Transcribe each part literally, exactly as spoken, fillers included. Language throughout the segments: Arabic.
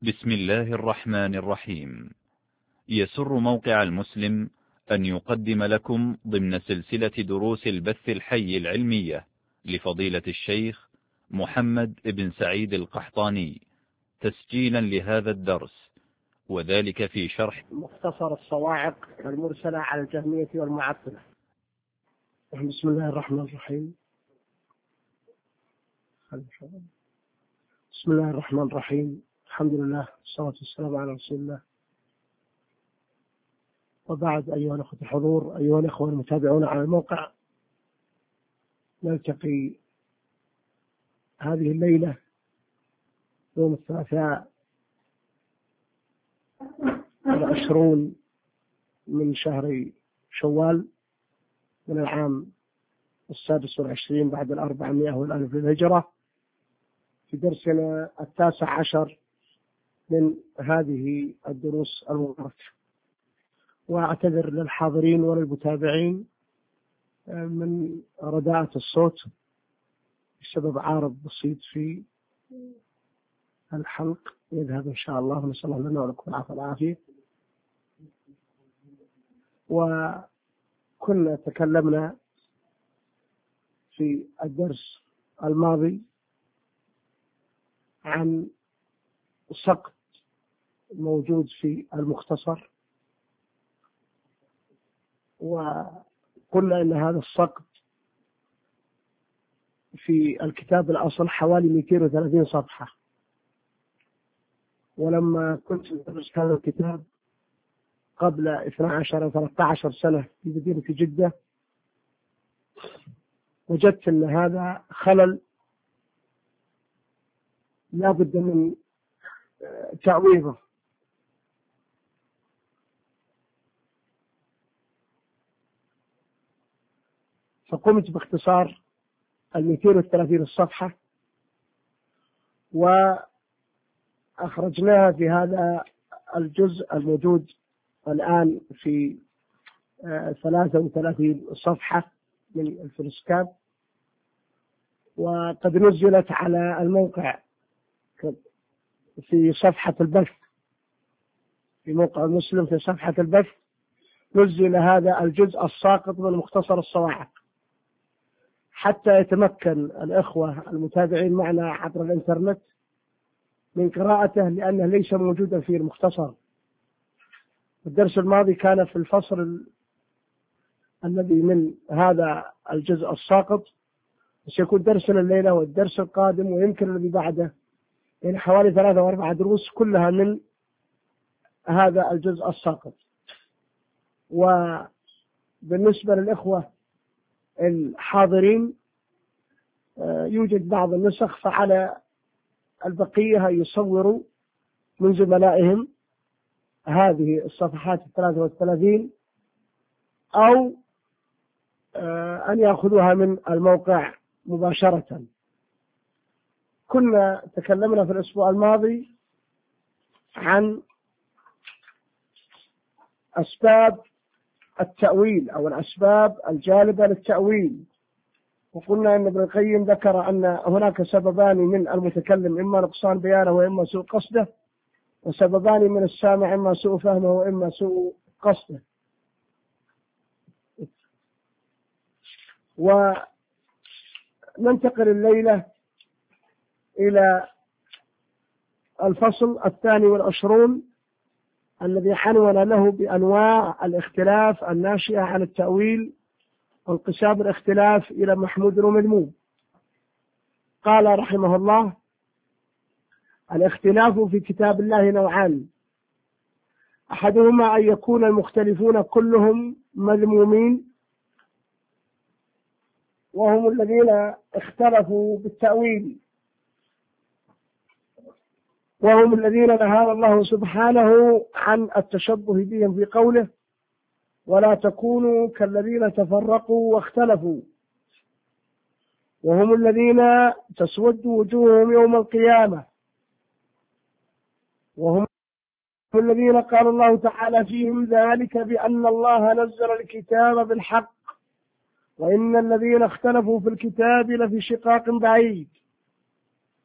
بسم الله الرحمن الرحيم. يسر موقع المسلم أن يقدم لكم ضمن سلسلة دروس البث الحي العلمية لفضيلة الشيخ محمد بن سعيد القحطاني تسجيلا لهذا الدرس، وذلك في شرح مختصر الصواعق المرسلة على الجهمية والمعطلة. بسم الله الرحمن الرحيم. بسم الله الرحمن الرحيم. الحمد لله والصلاة والسلام على رسول الله، وبعد. أيها الأخوة الحضور، أيها الأخوة المتابعون على الموقع، نلتقي هذه الليلة يوم الثلاثاء العشرون من شهر شوال من العام السادس والعشرين بعد الأربعمائة والألف للهجرة، في درسنا التاسع عشر من هذه الدروس المباركة. وأعتذر للحاضرين وللمتابعين من رداءة الصوت بسبب عارض بسيط في الحلق، يذهب إن شاء الله، ونسأل الله لنا ولكم العافية والعافية. وكنا تكلمنا في الدرس الماضي عن سقط موجود في المختصر، وقلنا إن هذا السقط في الكتاب الأصل حوالي مئتين وثلاثين صفحة، ولما كنت أدرس هذا الكتاب قبل اثنتي عشرة أو ثلاثة عشر سنة في مدينة جدة، وجدت أن هذا خلل لا بد من تعويضه. فقمت باختصار المئتين وثلاثين الصفحة وأخرجناها في هذا الجزء الموجود الآن في ثلاثة وثلاثين صفحة من الفلسكاب، وقد نزلت على الموقع في صفحة البث، في موقع المسلم في صفحة البث نزل هذا الجزء الساقط من مختصر الصواعق، حتى يتمكن الإخوة المتابعين معنا عبر الإنترنت من قراءته، لأنه ليس موجودا في المختصر. الدرس الماضي كان في الفصل الذي من هذا الجزء الساقط، سيكون درسنا الليلة والدرس القادم ويمكن الذي بعده، يعني حوالي ثلاثة وأربعة دروس كلها من هذا الجزء الساقط. وبالنسبة للإخوة الحاضرين يوجد بعض النسخ، فعلى البقية يصوروا من زملائهم هذه الصفحات الثلاثة والثلاثين، أو أن يأخذوها من الموقع مباشرة. كنا تكلمنا في الأسبوع الماضي عن أسباب التأويل أو الأسباب الجالبة للتأويل، وقلنا أن ابن القيم ذكر أن هناك سببان من المتكلم، إما نقصان بيانه وإما سوء قصده، وسببان من السامع، إما سوء فهمه وإما سوء قصده. وننتقل الليلة إلى الفصل الثاني والعشرون الذي عنون له بأنواع الاختلاف الناشئة عن التأويل وانقسام الاختلاف إلى محمود ومذموم. قال رحمه الله: الاختلاف في كتاب الله نوعان، أحدهما أن يكون المختلفون كلهم مذمومين، وهم الذين اختلفوا بالتأويل، وهم الذين نهى الله سبحانه عن التشبه بهم في قوله: ولا تكونوا كالذين تفرقوا واختلفوا، وهم الذين تسود وجوههم يوم القيامة، وهم الذين قال الله تعالى فيهم: ذلك بأن الله نزل الكتاب بالحق وإن الذين اختلفوا في الكتاب لفي شقاق بعيد.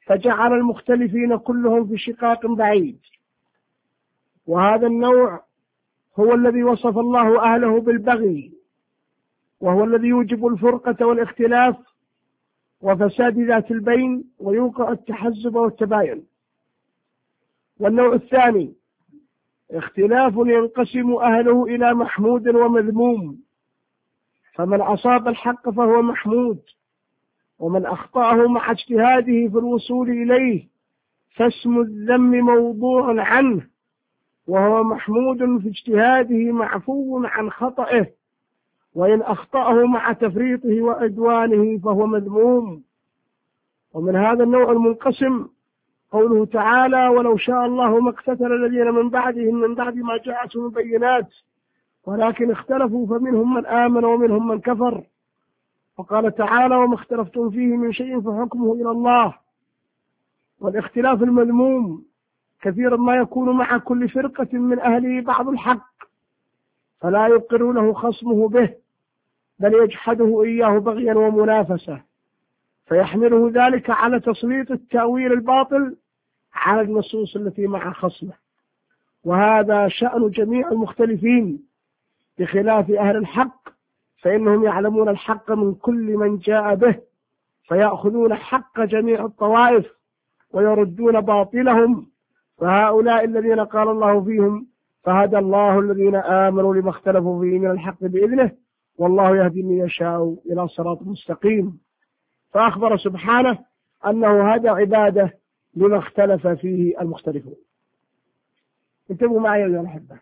فجعل المختلفين كلهم في شقاق بعيد. وهذا النوع هو الذي وصف الله أهله بالبغي، وهو الذي يوجب الفرقة والاختلاف وفساد ذات البين ويوقع التحزب والتباين. والنوع الثاني اختلاف ينقسم أهله إلى محمود ومذموم، فمن أصاب الحق فهو محمود، ومن أخطأه مع اجتهاده في الوصول إليه فاسم الذم موضوع عنه، وهو محمود في اجتهاده معفو عن خطئه، وإن أخطأه مع تفريطه وعدوانه فهو مذموم. ومن هذا النوع المنقسم قوله تعالى: ولو شاء الله ما اقتتل الذين من بعدهم من بعد ما جاءتهم البينات ولكن اختلفوا فمنهم من آمن ومنهم من كفر. وقال تعالى: وما اختلفتم فيه من شيء فحكمه إلى الله. والاختلاف المذموم كثيرا ما يكون مع كل فرقة من أهله بعض الحق فلا يقر له خصمه به، بل يجحده إياه بغيا ومنافسة، فيحمله ذلك على تسليط التأويل الباطل على النصوص التي مع خصمه. وهذا شأن جميع المختلفين بخلاف أهل الحق، فإنهم يعلمون الحق من كل من جاء به، فيأخذون حق جميع الطوائف ويردون باطلهم. فهؤلاء الذين قال الله فيهم: فهدى الله الذين آمنوا لما اختلفوا فيه من الحق بإذنه والله يهدي من يشاء إلى صراط مستقيم. فأخبر سبحانه أنه هدى عباده لما اختلف فيه المختلفون. انتبهوا معي يا الأحبة،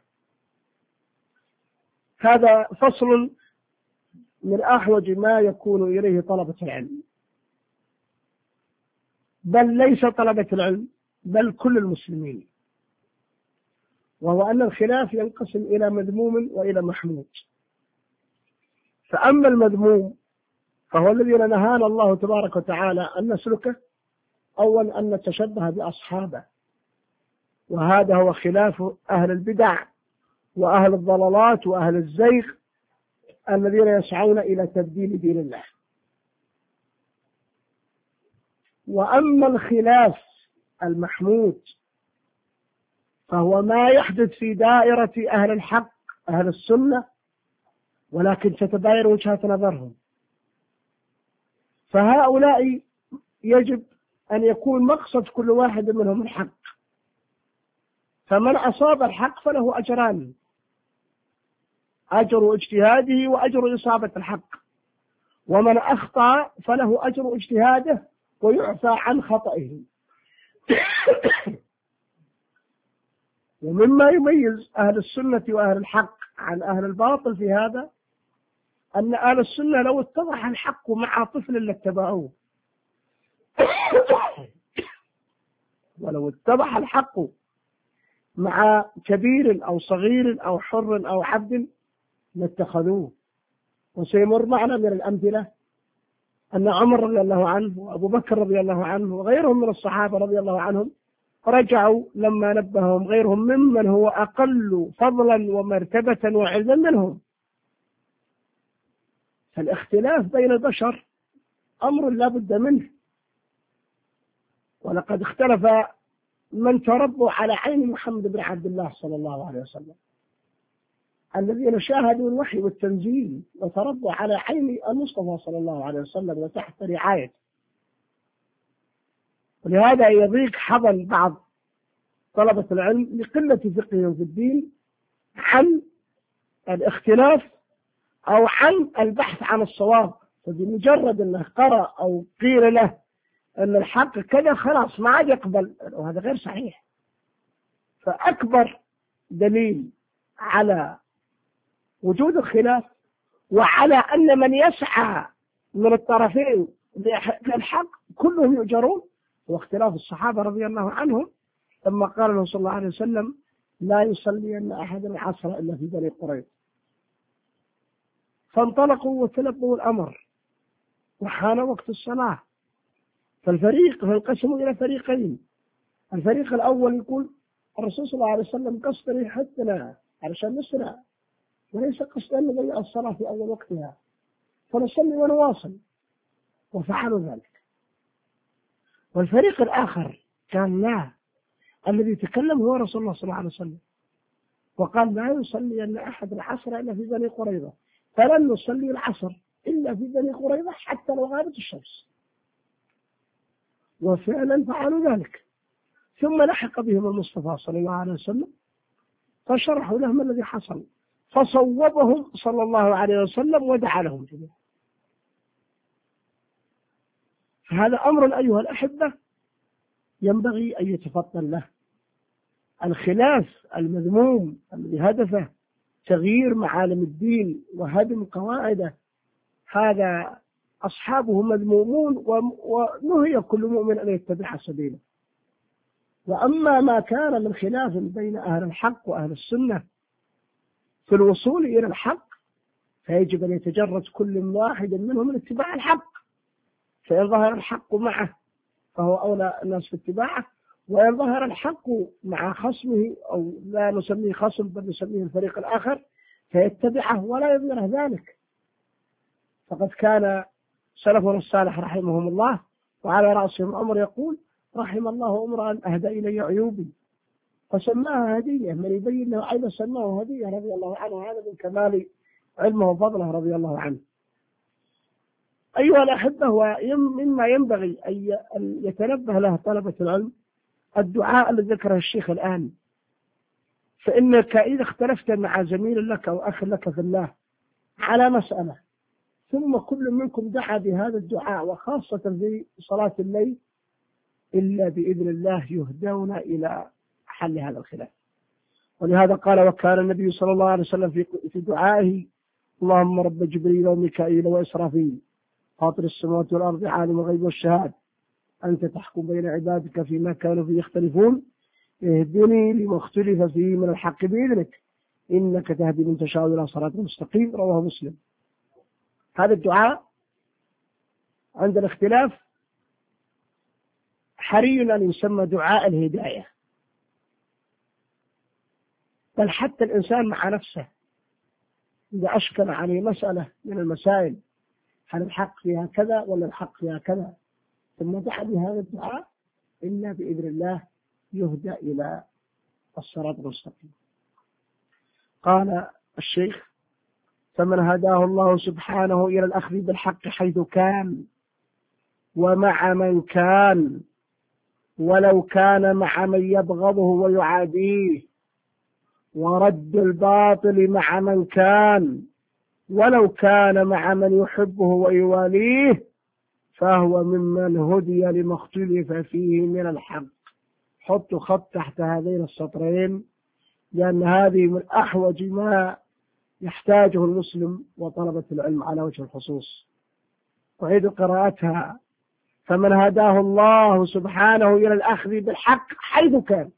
هذا فصل من أحوج ما يكون إليه طلبة العلم، بل ليس طلبة العلم بل كل المسلمين، وهو أن الخلاف ينقسم إلى مذموم وإلى محمود. فأما المذموم فهو الذي نهانا الله تبارك وتعالى أن نسلكه، أولا أن نتشبه بأصحابه، وهذا هو خلاف أهل البدع وأهل الضلالات وأهل الزيغ الذين يسعون إلى تبديل دين الله. وأما الخلاف المحمود فهو ما يحدث في دائرة أهل الحق أهل السنة، ولكن تتباين وجهات نظرهم. فهؤلاء يجب أن يكون مقصد كل واحد منهم الحق، فمن أصاب الحق فله أجران: أجر اجتهاده وأجر إصابة الحق، ومن أخطأ فله أجر اجتهاده ويعفى عن خطئه. ومما يميز أهل السنة وأهل الحق عن أهل الباطل في هذا أن أهل السنة لو اتضح الحق مع طفل لاتبعوه، ولو اتضح الحق مع كبير أو صغير أو حر أو عبد لاتخذوه. وسيمر معنا من الأمثلة أن عمر رضي الله عنه وأبو بكر رضي الله عنه وغيرهم من الصحابة رضي الله عنهم رجعوا لما نبههم غيرهم ممن هو أقل فضلا ومرتبة وعلما منهم. فالاختلاف بين البشر أمر لا بد منه، ولقد اختلف من تربوا على عين محمد بن عبد الله صلى الله عليه وسلم، الذين شاهدوا الوحي والتنزيل وتربوا على عين المصطفى صلى الله عليه وسلم وتحت رعايته. ولهذا يضيق حظا بعض طلبة العلم لقلة فقههم في الدين عن الاختلاف أو عن البحث عن الصواب، فبمجرد أنه قرأ أو قيل له أن الحق كذا خلاص ما عاد يقبل، وهذا غير صحيح. فأكبر دليل على وجود الخلاف وعلى أن من يسعى من الطرفين للحق كلهم يؤجرون هو اختلاف الصحابة رضي الله عنهم لما قال له صلى الله عليه وسلم: لا يصلي أن أحد العصر إلا في بني قريظة. فانطلقوا وتلبوا الأمر وحان وقت الصلاة، فالفريق فانقسموا إلى فريقين. الفريق الأول يقول الرسول صلى الله عليه وسلم قصد ريحتنا علشان نسرع، وليس قصد أن نضيع الصلاة في أول وقتها، فنصلي ونواصل، وفعلوا ذلك. والفريق الآخر كان لا، الذي تكلم هو رسول الله صلى الله عليه وسلم، وقال لا يصلي أن أحد العصر إلا في بني قريظة، فلن نصلي العصر إلا في بني قريظة حتى لو غابت الشمس. وفعلا فعلوا ذلك، ثم لحق بهم المصطفى صلى الله عليه وسلم فشرحوا لهم الذي حصل، فصوبهم صلى الله عليه وسلم ودعا لهم جميعا. فهذا أمر أيها الأحبة ينبغي أن يتفطن له. الخلاف المذموم الذي هدفه تغيير معالم الدين وهدم قواعده، هذا أصحابه مذمومون، ونهي كل مؤمن أن يتبع سبيله. وأما ما كان من خلاف بين أهل الحق وأهل السنة في الوصول إلى الحق، فيجب أن يتجرد كل واحد منهم من اتباع الحق، فإن ظهر الحق معه فهو أولى الناس في اتباعه، وإن ظهر الحق مع خصمه أو لا نسميه خصم بل نسميه الفريق الآخر فيتبعه ولا يظهر ذلك. فقد كان سلفنا الصالح رحمهم الله وعلى رأسهم عمر يقول: رحم الله امرأ أهدى إلي عيوبي فسماها هدية، من يبين له عيبا سماه هدية رضي الله عنه. هذا من كمال علمه وفضله رضي الله عنه. أيها الأحبة، ومما ينبغي أن يتنبه له طلبة العلم الدعاء الذي ذكره الشيخ الآن. فإنك إذا اختلفت مع زميل لك أو أخ لك في الله على مسألة، ثم كل منكم دعا بهذا الدعاء وخاصة في صلاة الليل، إلا بإذن الله يهدون إلى حل هذا الخلاف. ولهذا قال: وكان النبي صلى الله عليه وسلم في في دعائه: اللهم رب جبريل وميكائيل وإسرافيل فاطر السماوات والأرض عالم الغيب والشهادة أنت تحكم بين عبادك فيما كانوا فيه يختلفون اهدني لما اختلف فيه من الحق بإذنك إنك تهدي من تشاء إلى صراط مستقيم. رواه مسلم. هذا الدعاء عند الاختلاف حري أن يسمى دعاء الهداية، بل حتى الإنسان مع نفسه إذا أشكل عليه مسألة من المسائل، هل الحق فيها كذا ولا الحق فيها كذا، ثم دعا بهذا الدعاء، إلا بإذن الله يهدى إلى الصراط المستقيم. قال الشيخ: فمن هداه الله سبحانه إلى الأخذ بالحق حيث كان ومع من كان، ولو كان مع من يبغضه ويعاديه، ورد الباطل مع من كان ولو كان مع من يحبه ويواليه، فهو ممن هدي لما اختلف فيه من الحق. حطوا خط تحت هذين السطرين، لأن هذه من أحوج ما يحتاجه المسلم وطلبة العلم على وجه الخصوص. أعيد قراءتها: فمن هداه الله سبحانه إلى الأخذ بالحق حيث كان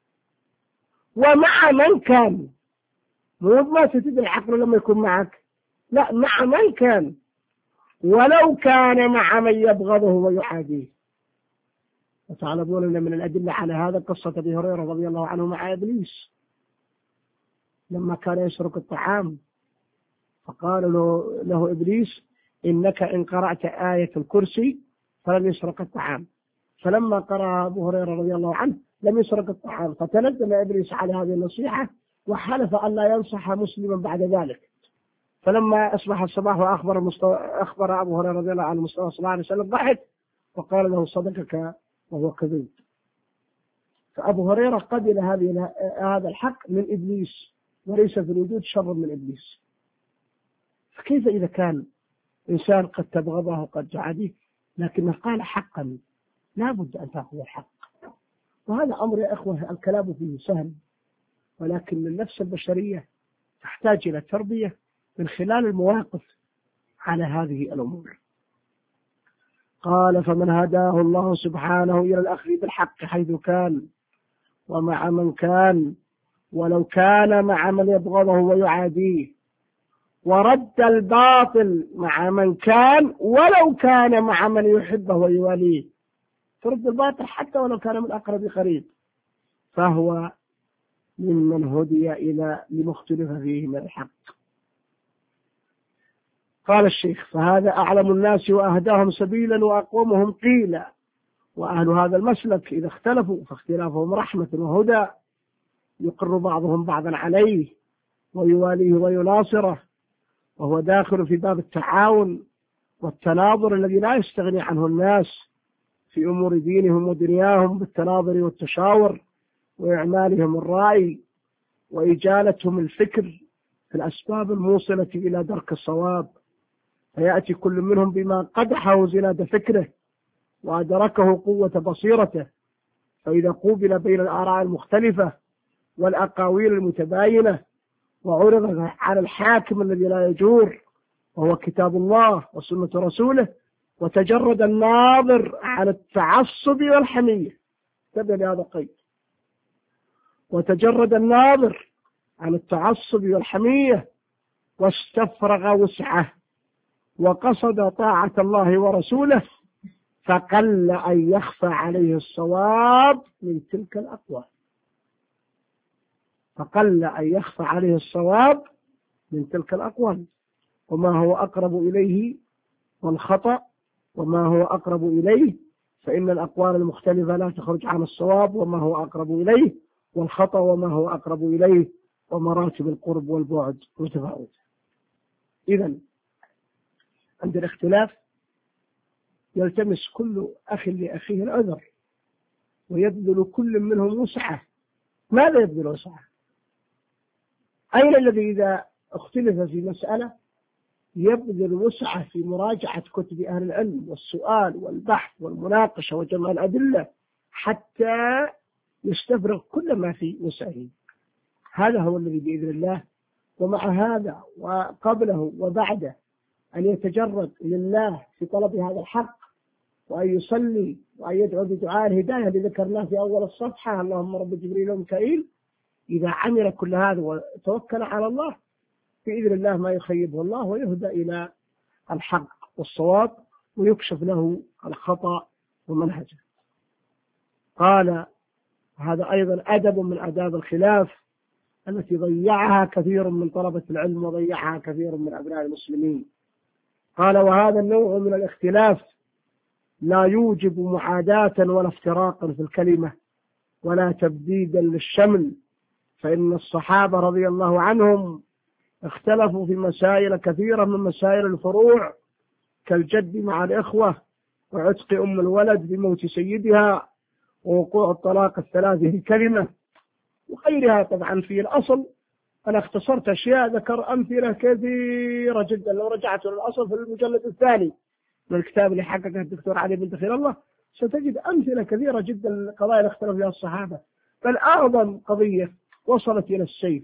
ومع من كان. مو ما تفيد العقل لما يكون معك، لا، مع من كان، ولو كان مع من يبغضه ويعاديه. وتعلمون أن من الأدلة على هذا قصة أبي هريرة رضي الله عنه مع إبليس لما كان يسرق الطعام، فقال له, له إبليس: إنك إن قرأت آية الكرسي فلن يسرق الطعام. فلما قرأ أبو هريرة رضي الله عنه لم يسرق الطعام، فتندم إبليس على هذه النصيحة وحلف أن لا ينصح مسلما بعد ذلك. فلما أصبح الصباح وأخبر المستو... أخبر أبو هريرة رضي الله عنه المصطفى صلى الله عليه وسلم، ضحك وقال له: صدقك وهو كذب. فأبو هريرة قبل هذه هذا الحق من إبليس، وليس في الوجود شر من إبليس. فكيف إذا كان إنسان قد تبغضه وقد تعاديه لكنه قال حقا، لا بد أن تأخذ الحق. وهذا أمر يا إخوة الكلام فيه سهل، ولكن النفس البشرية تحتاج إلى تربية من خلال المواقف على هذه الأمور. قال: فمن هداه الله سبحانه إلى الأخذ بالحق حيث كان ومع من كان، ولو كان مع من يبغضه ويعاديه، ورد الباطل مع من كان ولو كان مع من يحبه ويواليه. ترد الباطل حتى ولو كان من أقرب قريب، فهو ممن هدي إلى لما اختلف فيه من الحق. قال الشيخ: فهذا أعلم الناس وأهداهم سبيلا وأقومهم قيلا وأهل هذا المسلك إذا اختلفوا فاختلافهم رحمة وهدى، يقر بعضهم بعضا عليه ويواليه ويناصره، وهو داخل في باب التعاون والتناظر الذي لا يستغني عنه الناس في أمور دينهم ودنياهم بالتناظر والتشاور وإعمالهم الرأي وإجالتهم الفكر في الأسباب الموصلة إلى درك الصواب، فيأتي كل منهم بما قدحه زناد فكره وأدركه قوة بصيرته، فإذا قوبل بين الآراء المختلفة والأقاويل المتباينة وعرض على الحاكم الذي لا يجور وهو كتاب الله وسنة رسوله، وتجرد الناظر عن التعصب والحمية، تبدأ لهذا قيد، وتجرد الناظر عن التعصب والحمية واستفرغ وسعه وقصد طاعة الله ورسوله، فقل أن يخفى عليه الصواب من تلك الأقوال فقل أن يخفى عليه الصواب من تلك الأقوال وما هو أقرب إليه والخطأ وما هو أقرب إليه، فإن الأقوال المختلفة لا تخرج عن الصواب وما هو أقرب إليه، والخطأ وما هو أقرب إليه، ومراتب القرب والبعد متفاوتة. إذن عند الاختلاف يلتمس كل أخ لأخيه العذر ويبذل كل منهم وسعه. ماذا يبذل وسعه؟ أين الذي إذا اختلف في مسألة يبذل وسعه في مراجعة كتب أهل العلم والسؤال والبحث والمناقشة وجمع الأدلة حتى يستفرغ كل ما في وسعه؟ هذا هو الذي بإذن الله. ومع هذا وقبله وبعده أن يتجرد لله في طلب هذا الحق، وأن يصلي وأن يدعو بدعاء الهداية اللي ذكرناه في أول الصفحة، اللهم رب جبريل وميكائيل. إذا عمل كل هذا وتوكل على الله بإذن الله ما يخيبه الله، ويهدى إلى الحق والصواب ويكشف له الخطأ ومنهجه. قال هذا أيضا أدب من آداب الخلاف التي ضيعها كثير من طلبة العلم وضيعها كثير من أبناء المسلمين. قال وهذا النوع من الاختلاف لا يوجب معاداة ولا افتراقا في الكلمة ولا تبديدا للشمل، فإن الصحابة رضي الله عنهم اختلفوا في مسائل كثيرة من مسائل الفروع كالجد مع الإخوة وعتق أم الولد بموت سيدها ووقوع الطلاق الثلاث في كلمة وغيرها. طبعا في الأصل أنا اختصرت أشياء، ذكر أمثلة كثيرة جدا، لو رجعت للأصل في المجلد الثاني من الكتاب اللي حققه الدكتور علي بن دخيل الله ستجد أمثلة كثيرة جدا للقضايا اللي اختلف فيها الصحابة. بل أعظم قضية وصلت إلى السيف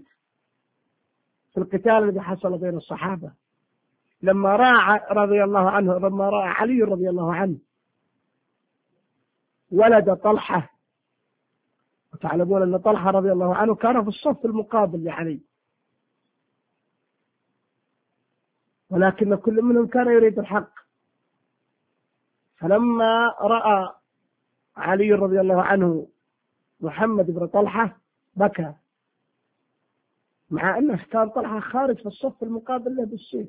في القتال الذي حصل بين الصحابة لما رأى رضي الله عنه لما رأى علي رضي الله عنه ولد طلحة، وتعلمون أن طلحة رضي الله عنه كان في الصف المقابل لعلي، ولكن كل منهم كان يريد الحق. فلما رأى علي رضي الله عنه محمد بن طلحة بكى، مع أنه كان طلحة خارج في الصف المقابل له بالسيف.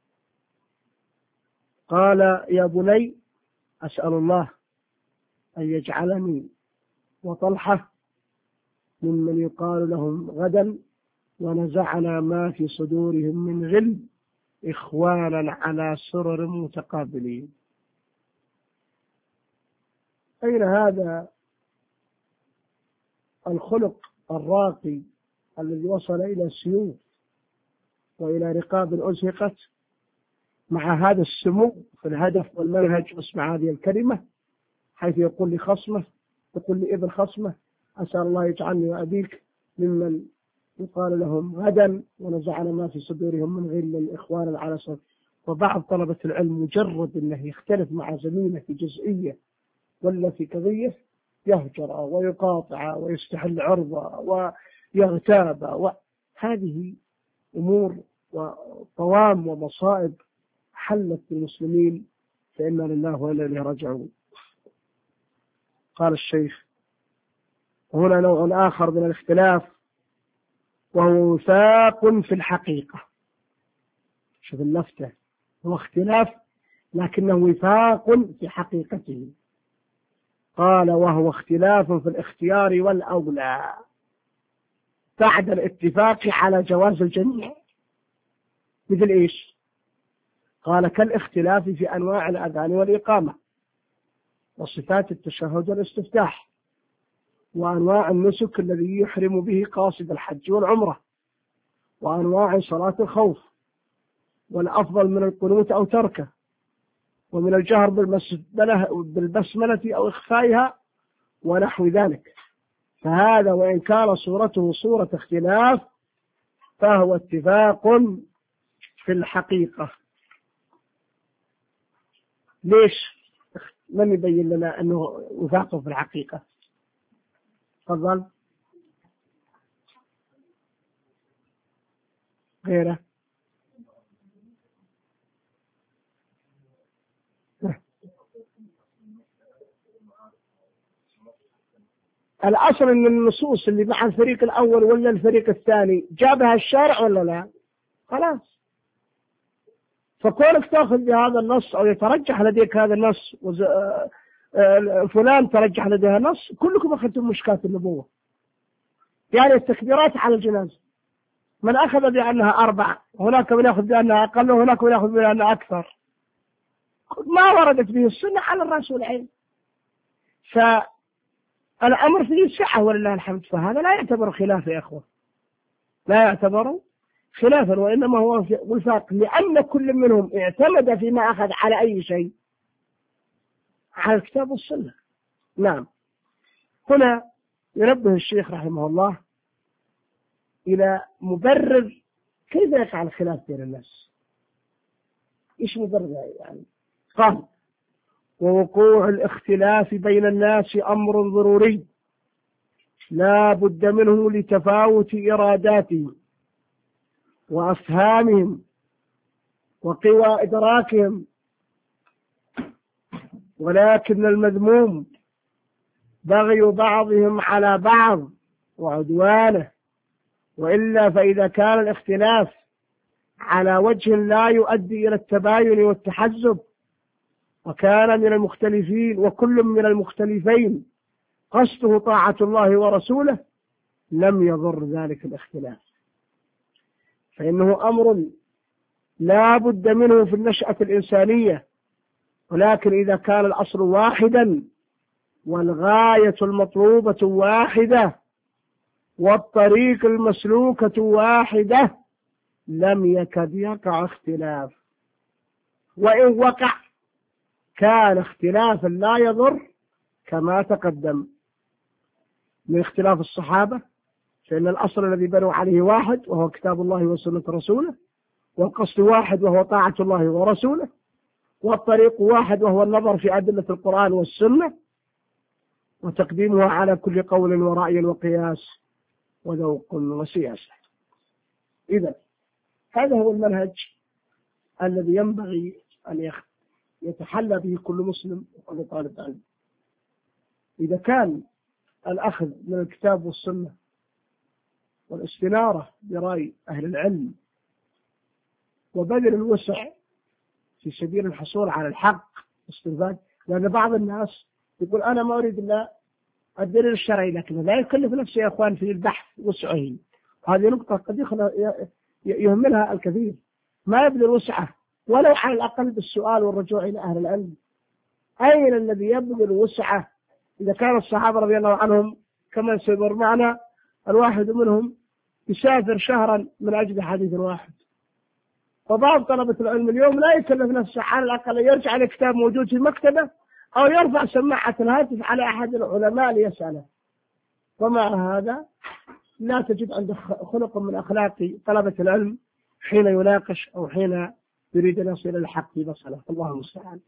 قال يا بني أسأل الله أن يجعلني وطلحة ممن يقال لهم غدا ونزعنا ما في صدورهم من غل إخوانا على سرر متقابلين. أين هذا الخلق الراقي الذي وصل إلى السيوف وإلى رقاب أزهقت مع هذا السمو في الهدف والمنهج؟ واسمع هذه الكلمة حيث يقول لخصمه يقول لابن خصمه أسأل الله يجعلني وأبيك ممن يقال لهم غدا ونزعنا ما في صدورهم من غل إخوان على صدر. وبعض طلبة العلم مجرد أنه يختلف مع زميله في جزئية ولا في قضية يهجر ويقاطع ويستحل عرضه ويغتاب، وهذه أمور وطوام ومصائب حلت بالمسلمين، فإنا لله وإنا إليه راجعون. قال الشيخ هنا نوع آخر من الاختلاف وهو وفاق في الحقيقة. شوف اللفتة، هو اختلاف لكنه وفاق في حقيقته. قال وهو اختلاف في الاختيار والأولى بعد الاتفاق على جواز الجميع. مثل إيش؟ قال كالاختلاف في أنواع الأذان والإقامة وصفات التشهد والاستفتاح وأنواع النسك الذي يحرم به قاصد الحج والعمرة وأنواع صلاة الخوف والأفضل من القنوت أو تركه ومن الجهر بالبسملة أو إخفائها ونحو ذلك. فهذا وإن كان صورته صورة اختلاف فهو اتفاق في الحقيقة. ليش؟ من يبين لنا أنه وفاق في الحقيقة؟ تفضل. غيره. الأصل أن النصوص اللي مع الفريق الأول ولا الفريق الثاني جابها الشارع ولا لا؟ خلاص. فكونك تأخذ بهذا النص أو يترجح لديك هذا النص وز... فلان ترجح لديها النص، كلكم أخذتم مشكاة النبوة. يعني التكبيرات على الجنازة من أخذ بأنها أربع، هناك من يأخذ بأنها أقل وهناك من يأخذ بأنها أكثر، ما وردت به السنة على الرأس والعين. فالأمر فيه سعة ولله الحمد. فهذا لا يعتبر خلاف يا أخوة، لا يعتبر خلافا، وإنما هو وفاق، لأن كل منهم اعتمد فيما أخذ على أي شيء؟ على الكتاب والسنة. نعم. هنا ينبه الشيخ رحمه الله إلى مبرر كيف يقع الخلاف بين الناس. إيش مبرر يعني؟ قال ووقوع الاختلاف بين الناس أمر ضروري لا بد منه لتفاوت إراداتهم وأفهامهم وقوى إدراكهم، ولكن المذموم بغي بعضهم على بعض وعدوانه، وإلا فإذا كان الاختلاف على وجه لا يؤدي إلى التباين والتحزب وكان من المختلفين وكل من المختلفين قصده طاعة الله ورسوله لم يضر ذلك الاختلاف، فإنه أمر لا بد منه في النشأة الإنسانية. ولكن إذا كان الأصل واحدا والغاية المطلوبة واحدة والطريق المسلوكة واحدة لم يكد يقع اختلاف، وإن وقع كان اختلافا لا يضر كما تقدم. من اختلاف الصحابة فإن الأصل الذي بنوا عليه واحد وهو كتاب الله وسنة رسوله، والقصد واحد وهو طاعة الله ورسوله، والطريق واحد وهو النظر في أدلة القرآن والسنة وتقديمها على كل قول ورأي وقياس وذوق وسياسة. إذا هذا هو المنهج الذي ينبغي أن يتحلى به كل مسلم وكل طالب علم. إذا كان الأخذ من الكتاب والسنة والاستنارة برأي أهل العلم وبذل الوسع في سبيل الحصول على الحق واستنفاذ، لأن بعض الناس يقول أنا ما أريد إلا الدليل الشرعي لكن لا يكلف نفسه يا أخوان في البحث وسعه. هذه نقطة قد يهملها الكثير، ما يبذل وسعه ولو على الأقل بالسؤال والرجوع إلى أهل العلم. أين الذي يبذل وسعه؟ إذا كان الصحابة رضي الله عنهم كما سيمر معنا الواحد منهم يسافر شهرا من أجل حديث واحد، وبعض طلبة العلم اليوم لا يكلف نفسه على الأقل يرجع لكتاب موجود في المكتبة أو يرفع سماعة الهاتف على أحد العلماء ليسأله. ومع هذا لا تجد عنده خلق من أخلاق طلبة العلم حين يناقش أو حين يريد أن يصل إلى الحق في مسألة. الله المستعان.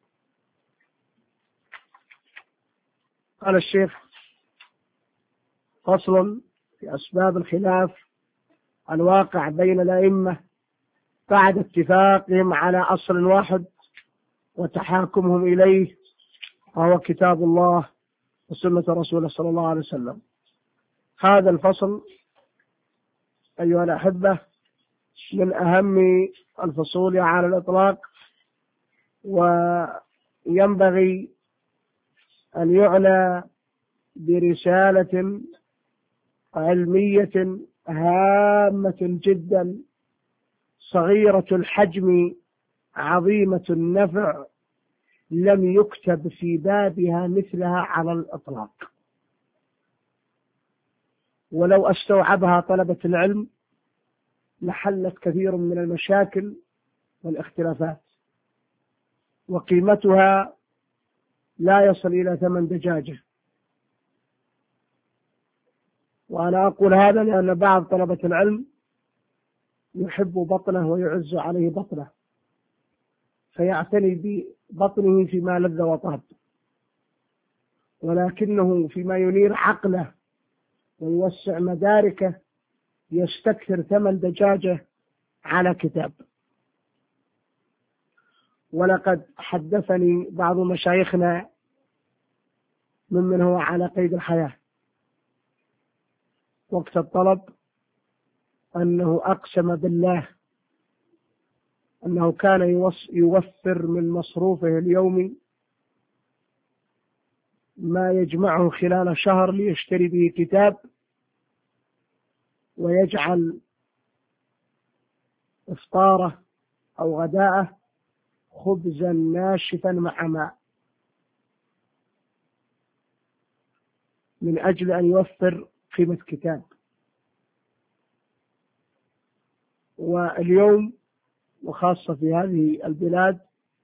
قال الشيخ فصل في أسباب الخلاف الواقع بين الأئمة بعد اتفاقهم على أصل واحد وتحاكمهم إليه وهو كتاب الله وسنة رسوله صلى الله عليه وسلم. هذا الفصل أيها الأحبة من أهم الفصول على الإطلاق، وينبغي أن يعنى برسالة علمية هامة جدا صغيرة الحجم عظيمة النفع لم يكتب في بابها مثلها على الإطلاق، ولو استوعبها طلبة العلم لحلت كثير من المشاكل والاختلافات، وقيمتها لا يصل إلى ثمن دجاجة. وأنا أقول هذا لأن بعض طلبة العلم يحب بطنه ويعز عليه بطنه، فيعتني ببطنه فيما لذ وطاب، ولكنه فيما ينير عقله ويوسع مداركه يستكثر ثمن دجاجة على كتاب. ولقد حدثني بعض مشايخنا ممن هو على قيد الحياة وقت الطلب أنه أقسم بالله أنه كان يوفر من مصروفه اليومي ما يجمعه خلال شهر ليشتري به كتاب ويجعل إفطاره أو غداءه خبزا ناشفا مع ماء من أجل أن يوفر قيمة كتاب. واليوم وخاصة في هذه البلاد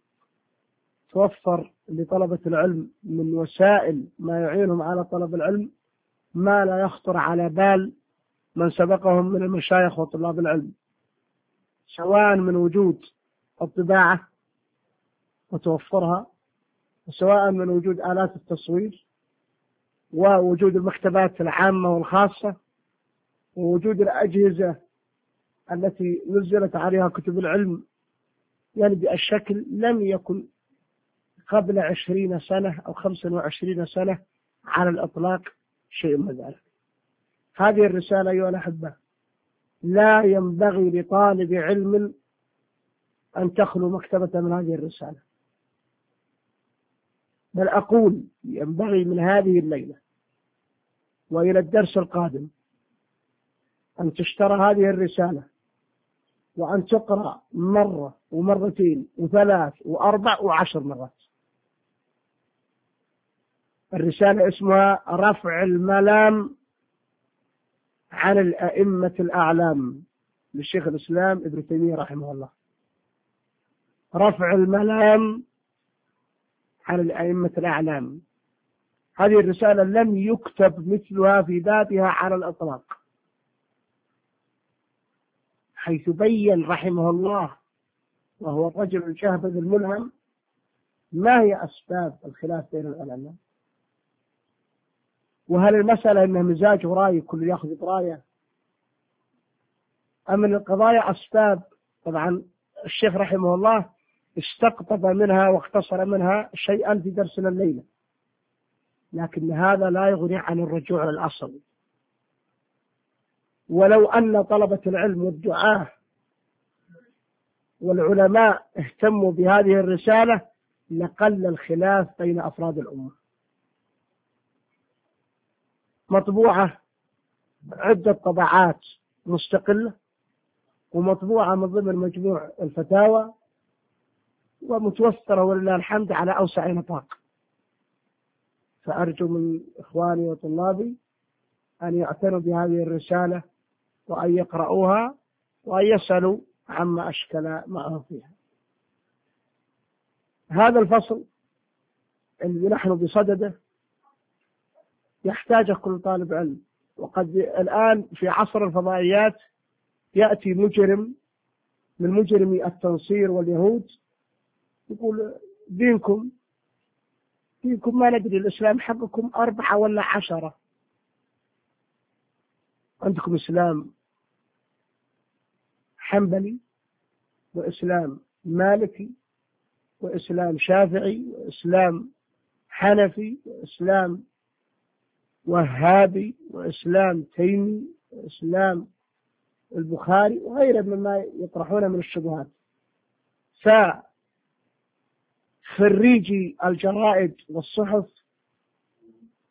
توفر لطلبة العلم من وسائل ما يعينهم على طلب العلم ما لا يخطر على بال من سبقهم من المشايخ وطلاب العلم، سواء من وجود الطباعة وتوفرها، وسواء من وجود آلات التصوير ووجود المكتبات العامة والخاصة ووجود الأجهزة التي نزلت عليها كتب العلم، يعني بالشكل لم يكن قبل عشرين سنة أو خمسة وعشرين سنة على الإطلاق شيء من ذلك. هذه الرسالة أيها الأحبة لا ينبغي لطالب علم أن تخلو مكتبة من هذه الرسالة، بل أقول ينبغي من هذه الليلة وإلى الدرس القادم أن تشترى هذه الرسالة وأن تقرأ مرة ومرتين وثلاث وأربع وعشر مرات. الرسالة اسمها رفع الملام عن الأئمة الأعلام للشيخ الإسلام ابن تيمية رحمه الله. رفع الملام عن الأئمة الأعلام، هذه الرسالة لم يكتب مثلها في بابها على الإطلاق، حيث بين رحمه الله وهو الرجل الجهبذ الملهم ما هي أسباب الخلاف بين العلماء، وهل المسألة أنه مزاج ورأي كل يأخذ برأيه، أم من القضايا أسباب. طبعا الشيخ رحمه الله استقطب منها واختصر منها شيئا في درسنا الليلة، لكن هذا لا يغني عن الرجوع للأصل. ولو أن طلبة العلم والدعاة والعلماء اهتموا بهذه الرسالة لقل الخلاف بين أفراد الأمة. مطبوعة عدة طبعات مستقلة، ومطبوعة من ضمن مجموع الفتاوى، ومتوفرة ولله الحمد على أوسع نطاق. فأرجو من إخواني وطلابي أن يعتنوا بهذه الرسالة وأن يقرؤوها وأن يسألوا عما أشكل معه فيها. هذا الفصل الذي نحن بصدده يحتاج كل طالب علم. وقد الآن في عصر الفضائيات يأتي مجرم من مجرمي التنصير واليهود يقول دينكم دينكم ما ندري، الإسلام حقكم أربعة ولا عشرة، عندكم إسلام حنبلي وإسلام مالكي وإسلام شافعي وإسلام حنفي وإسلام وهابي وإسلام تيمي وإسلام البخاري وغيره مما يطرحون من الشبهات. فخريجي الجرائد والصحف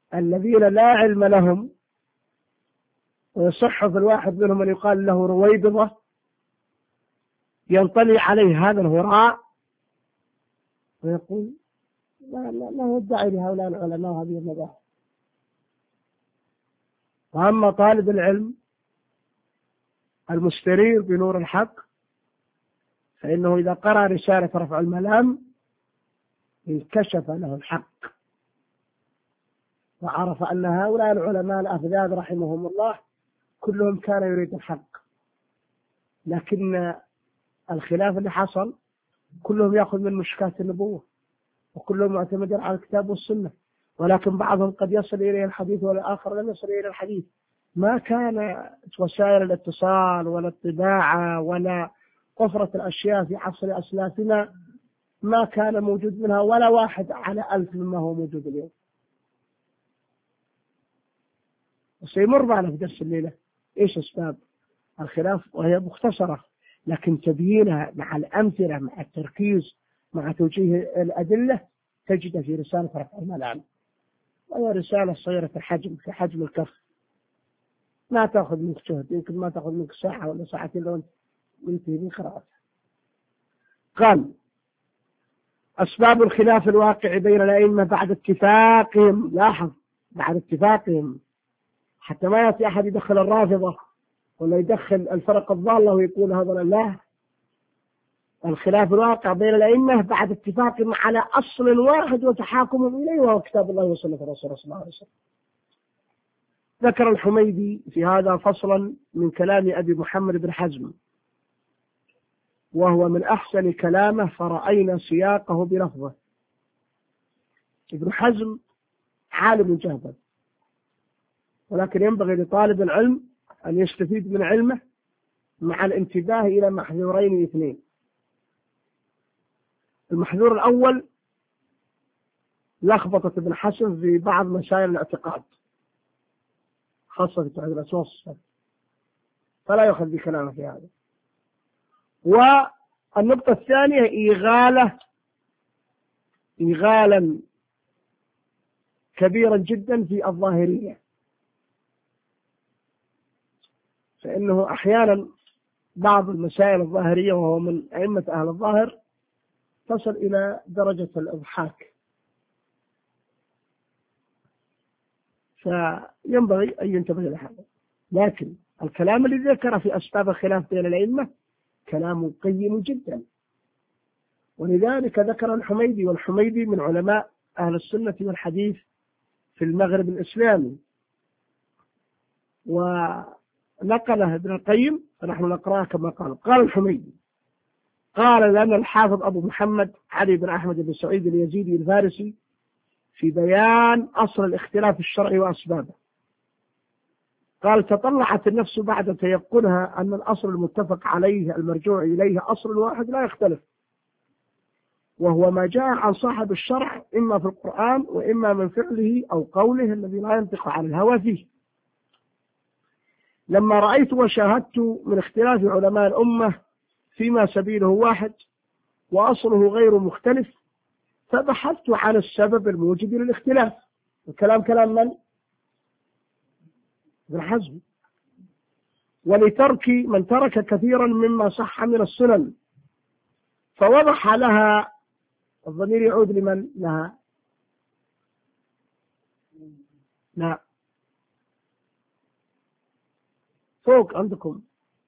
الذين لا علم لهم، ويصح في الواحد منهم أن يقال له رويبضة، ينطلي عليه هذا الهراء ويقول لا لا لا يدعي لهؤلاء العلماء هذه المذاهب. وأما طالب العلم المستنير بنور الحق فإنه إذا قرأ رسالة رفع الملام انكشف له الحق، وعرف أن هؤلاء العلماء الأفذاذ رحمهم الله كلهم كان يريد الحق، لكن الخلاف اللي حصل كلهم يأخذ من مشكات النبوة وكلهم معتمد على الكتاب والسنة، ولكن بعضهم قد يصل إليه الحديث والآخر لم يصل إليه الحديث. ما كان وسائل الاتصال ولا الطباعة ولا قفرة الأشياء في عصر أسلافنا ما كان موجود منها ولا واحد على ألف مما هو موجود اليوم. وسيمر معنا في درس الليلة إيش أسباب الخلاف، وهي مختصرة لكن تبيينها مع الأمثلة مع التركيز مع توجيه الأدلة تجد في رسالة رفع الملام، وهي رسالة صغيرة الحجم في حجم الكف، ما تأخذ منك جهد، يمكن ما تأخذ منك ساعة ولا ساعتين لو انتهي من قراءتها. قال: أسباب الخلاف الواقع بين الأئمة بعد اتفاقهم، لاحظ بعد اتفاقهم، حتى ما يأتي أحد يدخل الرافضة ولا يدخل الفرق الضالة ويقول هذا لا. الخلاف الواقع بين الأئمة بعد اتفاقهم على أصل واحد وتحاكمهم إليه وهو كتاب الله وسنة الرسول صلى الله عليه وسلم. ذكر الحميدي في هذا فصلا من كلام أبي محمد بن حزم، وهو من أحسن كلامه فرأينا سياقه بلفظه. ابن حزم عالم جهبذ، ولكن ينبغي لطالب العلم أن يستفيد من علمه مع الانتباه إلى محذورين اثنين. المحذور الأول لخبطة ابن حزم في بعض مسائل الاعتقاد خاصة في توحيد الأسماء والصفات، فلا يؤخذ بكلامه في هذا. والنقطة الثانية إغالة إغالا كبيرا جدا في الظاهرية، فإنه أحيانا بعض المسائل الظاهرية وهو من أئمة أهل الظاهر تصل إلى درجة الإضحاك، فينبغي أن ينتبه لهذا. لكن الكلام الذي ذكر في أسباب الخلاف بين الأئمة كلام قيم جدا، ولذلك ذكر الحميدي، والحميدي من علماء أهل السنة والحديث في المغرب الإسلامي، ونقله ابن القيم فنحن نقرأه كما قال. قال الحميدي: قال لنا الحافظ أبو محمد علي بن أحمد بن سعيد اليزيدي الفارسي في بيان أصل الاختلاف الشرعي وأسبابه، قال: تطلعت النفس بعد تيقنها أن الأصل المتفق عليه المرجوع إليه أصل واحد لا يختلف، وهو ما جاء عن صاحب الشرع إما في القرآن وإما من فعله أو قوله الذي لا ينطق عن الهوى فيه. لما رأيت وشاهدت من اختلاف علماء الأمة فيما سبيله واحد وأصله غير مختلف فبحثت عن السبب الموجب للاختلاف. الكلام كلام من؟ ابن حزم. ولترك من ترك كثيرا مما صح من السنن فوضح لها. الضمير يعود لمن؟ لها. لا، فوق عندكم.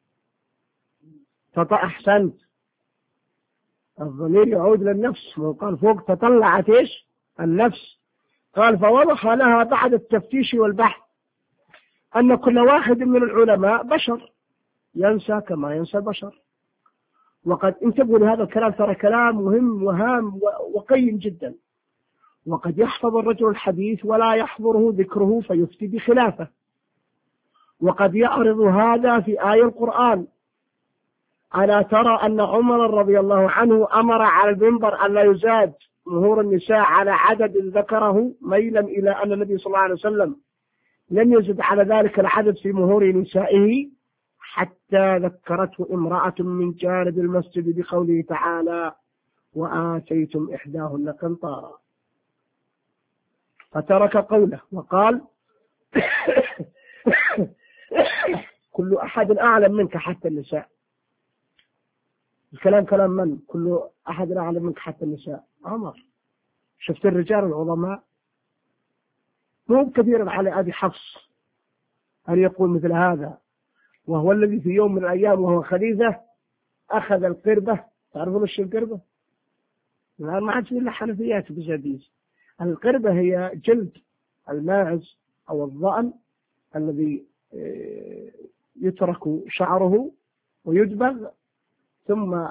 أحسنت، الضمير يعود للنفس، وقال فوق تطلعت إيش؟ النفس. قال: فوضح لها بعد التفتيش والبحث أن كل واحد من العلماء بشر ينسى كما ينسى البشر. وقد انتبهوا لهذا الكلام، ترى كلام مهم وهام وقيم جدا. وقد يحفظ الرجل الحديث ولا يحضره ذكره فيفتي بخلافه، وقد يعرض هذا في آية القرآن: ألا ترى أن عمر رضي الله عنه أمر على المنبر أن لا يزاد مهور النساء على عدد ذكره، ميلا إلى أن النبي صلى الله عليه وسلم لم يزد على ذلك العدد في مهور نسائه حتى ذكرته امرأة من جانب المسجد بقوله تعالى: وآتيتم إحداهن قنطارا. فترك قوله وقال كل أحد أعلم منك حتى النساء. الكلام كلام من؟ كل أحد أعلم منك حتى النساء. عمر. شفت الرجال العظماء مو كثير على أبي حفص أن يقول مثل هذا، وهو الذي في يوم من الأيام وهو خليفة أخذ القربة. تعرفون ايش القربة؟ الآن ما عاد في إلا حنفيات بزبيز. القربة هي جلد الماعز أو الضأن الذي يترك شعره ويدبغ ثم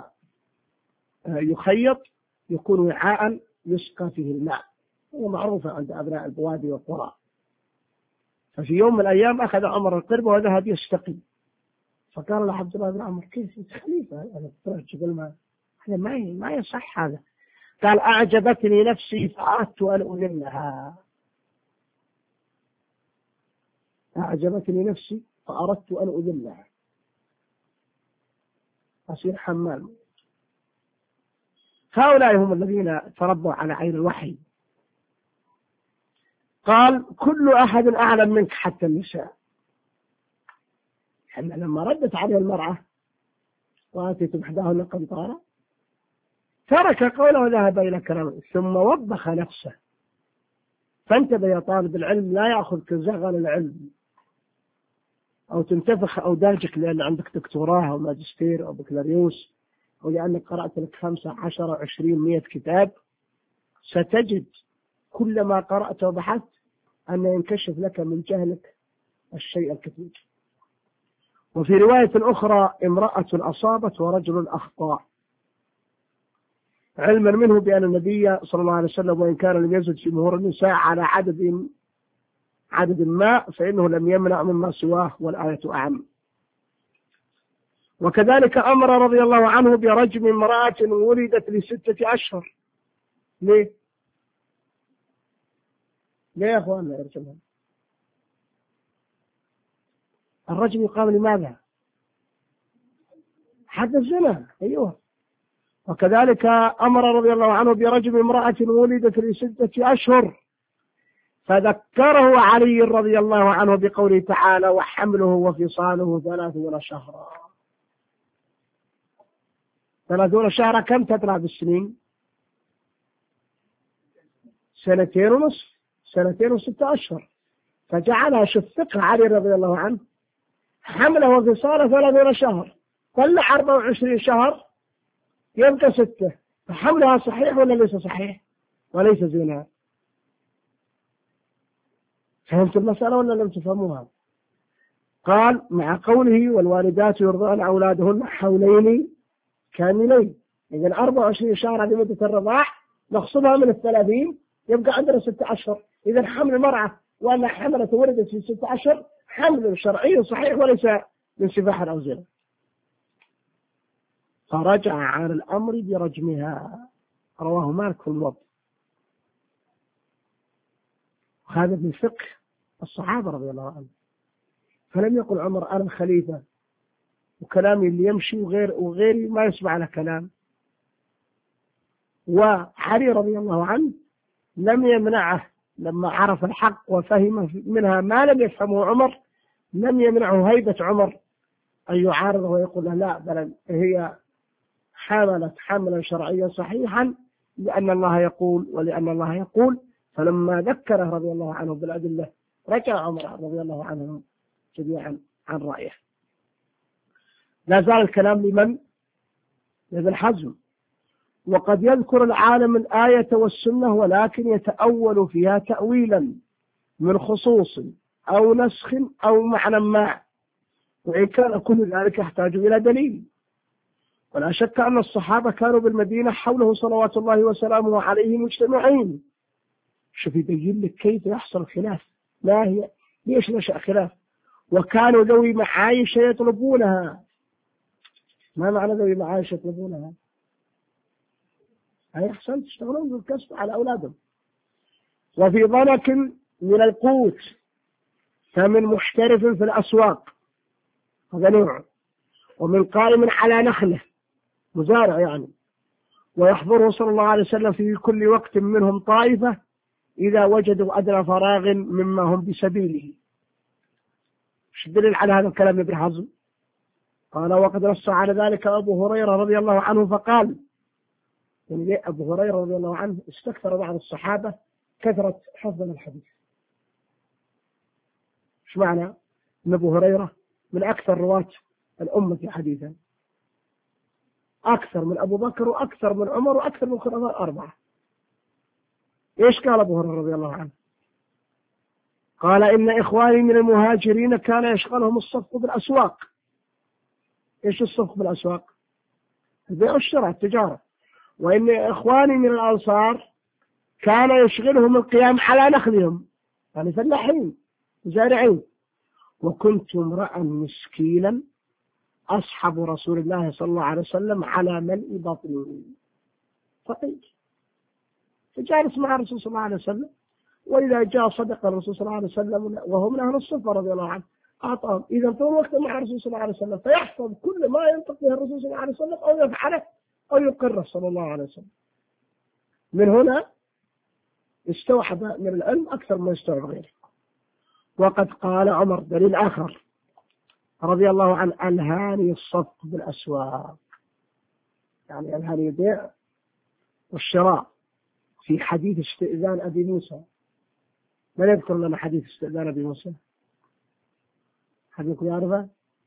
يخيط يكون وعاء يسقى فيه الماء، هي معروفة عند أبناء البوادي والقرى. ففي يوم من الأيام أخذ عمر القربة وذهب يستقي، فقال له عبد الله بن عمر كيف أنت خليفة أنا ترجع بالماء؟ هذا ما ما يصح هذا. قال أعجبتني نفسي فأردت أن أذلها. أعجبتني نفسي فأردت أن أذلها أصير حمال. هؤلاء هم الذين تربوا على عين الوحي. قال كل أحد أعلم منك حتى النساء. حنا لما ردت عليه المرأة وآتيت إحداهن قنطارا ترك قوله وذهب إلى كلامه ثم وبخ نفسه. فانتبه يا طالب العلم، لا يأخذك زغل العلم أو تنتفخ أو داجك لأن عندك دكتوراه أو ماجستير أو بكالوريوس أو لأنك قرأت لك خمسة عشر عشرين مئة كتاب. ستجد كلما قرأت وبحثت أن ينكشف لك من جهلك الشيء الكثير. وفي رواية أخرى امرأة أصابت ورجل أخطأ، علما منه بأن النبي صلى الله عليه وسلم وإن كان لم يزد في مهور النساء على عدد عدد ما فإنه لم يمنع مما سواه والآية أعم. وكذلك أمر رضي الله عنه برجم امرأة ولدت لستة أشهر. ليه؟ ليه يا أخواننا يرجمهم؟ الرجم يقام لماذا؟ حد الزنا. أيوه. وكذلك أمر رضي الله عنه برجم امرأة ولدت لستة أشهر فذكره علي رضي الله عنه بقوله تعالى وحمله وفصاله ثلاثون شهرا. ثلاثون شهرا كم تطلع بالسنين؟ سنتين ونصف، سنتين وستة أشهر. فجعلها شفقها علي رضي الله عنه حمله وفصاله ثلاثون شهر، طلع أربعة وعشرين شهر يبقى ستة. فحملها صحيح ولا ليس صحيح؟ وليس زنا. فهمت المسألة ولا لم تفهموها؟ قال مع قوله والوالدات يرضعن أولادهن حولين كاملين. إذن أربعة وعشرين شهر هذه مدة الرضاع نخصمها من الثلاثين يبقى عندنا ستة أشهر. إذن حمل المرأة وأنها حملت ولدت في ستة أشهر حمل شرعي صحيح وليس من سفاح أو زنا. فرجع عن الأمر برجمها. رواه مالك في الموطأ. هذا من فقه الصحابة رضي الله عنهم. فلم يقل عمر أنا الخليفة وكلامي اللي يمشي وغير وغيري ما يسمع له كلام. وعلي رضي الله عنه لم يمنعه لما عرف الحق وفهم منها ما لم يفهمه عمر، لم يمنعه هيبة عمر أن يعارضه ويقول له لا بل هي حملت حملا شرعيا صحيحا لأن الله يقول ولأن الله يقول. فلما ذكره رضي الله عنه بالأدلة رجع عمر رضي الله عنه جميعا عن رأيه. لا زال الكلام لمن؟ لابن حزم. وقد يذكر العالم الآية والسنة ولكن يتأول فيها تأويلا من خصوص أو نسخ أو معنى ما، وإن كان كل ذلك يحتاج إلى دليل. ولا شك أن الصحابة كانوا بالمدينة حوله صلوات الله وسلامه عليه مجتمعين. شوف يبين لك كيف يحصل خلاف، ما هي ليش نشأ خلاف. وكانوا ذوي معايش يطلبونها. ما معنى ذوي معايش يطلبونها؟ هي أحسن تشتغلون بالكسب على أولادهم. وفي ضنك من القوت فمن محترف في الأسواق هذا نوع، ومن قائم على نخله مزارع يعني، ويحضره صلى الله عليه وسلم في كل وقت منهم طائفة إذا وجدوا أدنى فراغ مما هم بسبيله. ايش الدليل على هذا الكلام ابن حزم؟ قال وقد نص على ذلك أبو هريرة رضي الله عنه فقال، يعني أبو هريرة رضي الله عنه استكثر بعض الصحابة كثرة حفظ الحديث. ايش معنى؟ أن أبو هريرة من أكثر رواة الأمة حديثا، أكثر من أبو بكر وأكثر من عمر وأكثر من الخلفاء الأربعة. إيش قال أبو هريرة رضي الله عنه؟ قال إن إخواني من المهاجرين كان يشغلهم الصفق بالأسواق. إيش الصفق بالأسواق؟ البيع والشراء، التجارة. وإن إخواني من الأنصار كان يشغلهم القيام على نخلهم، يعني فلاحين زارعين. وكنت امرأ مسكينا أصحب رسول الله صلى الله عليه وسلم على ملء بطني، فقير، فجالس مع الرسول صلى الله عليه وسلم، وإذا جاء صدق الرسول صلى الله عليه وسلم وهو من أهل الصفة رضي الله عنه أعطاهم. إذا طول وقت مع الرسول صلى الله عليه وسلم فيحفظ كل ما ينطق به الرسول صلى الله عليه وسلم أو يفعله أو يقره صلى الله عليه وسلم. من هنا استوحب من العلم أكثر ما يستوعب غيره. وقد قال عمر دليل آخر رضي الله عنه: ألهاني الصفق بالأسواق، يعني ألهاني البيع والشراء. في حديث استئذان أبي موسى، من يذكر لنا حديث استئذان أبي موسى؟ حديث يعرفه؟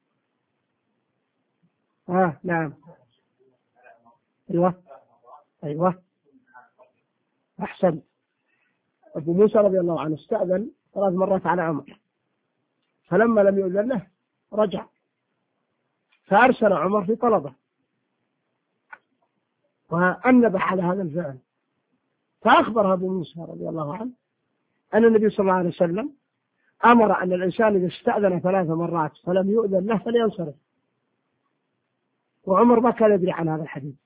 آه نعم، أيوة أيوة أحسن. أبو موسى رضي الله عنه استأذن ثلاث مرات على عمر، فلما لم يؤذن له رجع، فأرسل عمر في طلبه وأنبه على هذا الفعل، فأخبر أبو موسى رضي الله عنه أن النبي صلى الله عليه وسلم أمر أن الإنسان إذا استأذن ثلاث مرات فلم يؤذن له فلينصرف. وعمر ما كان يدري عن هذا الحديث،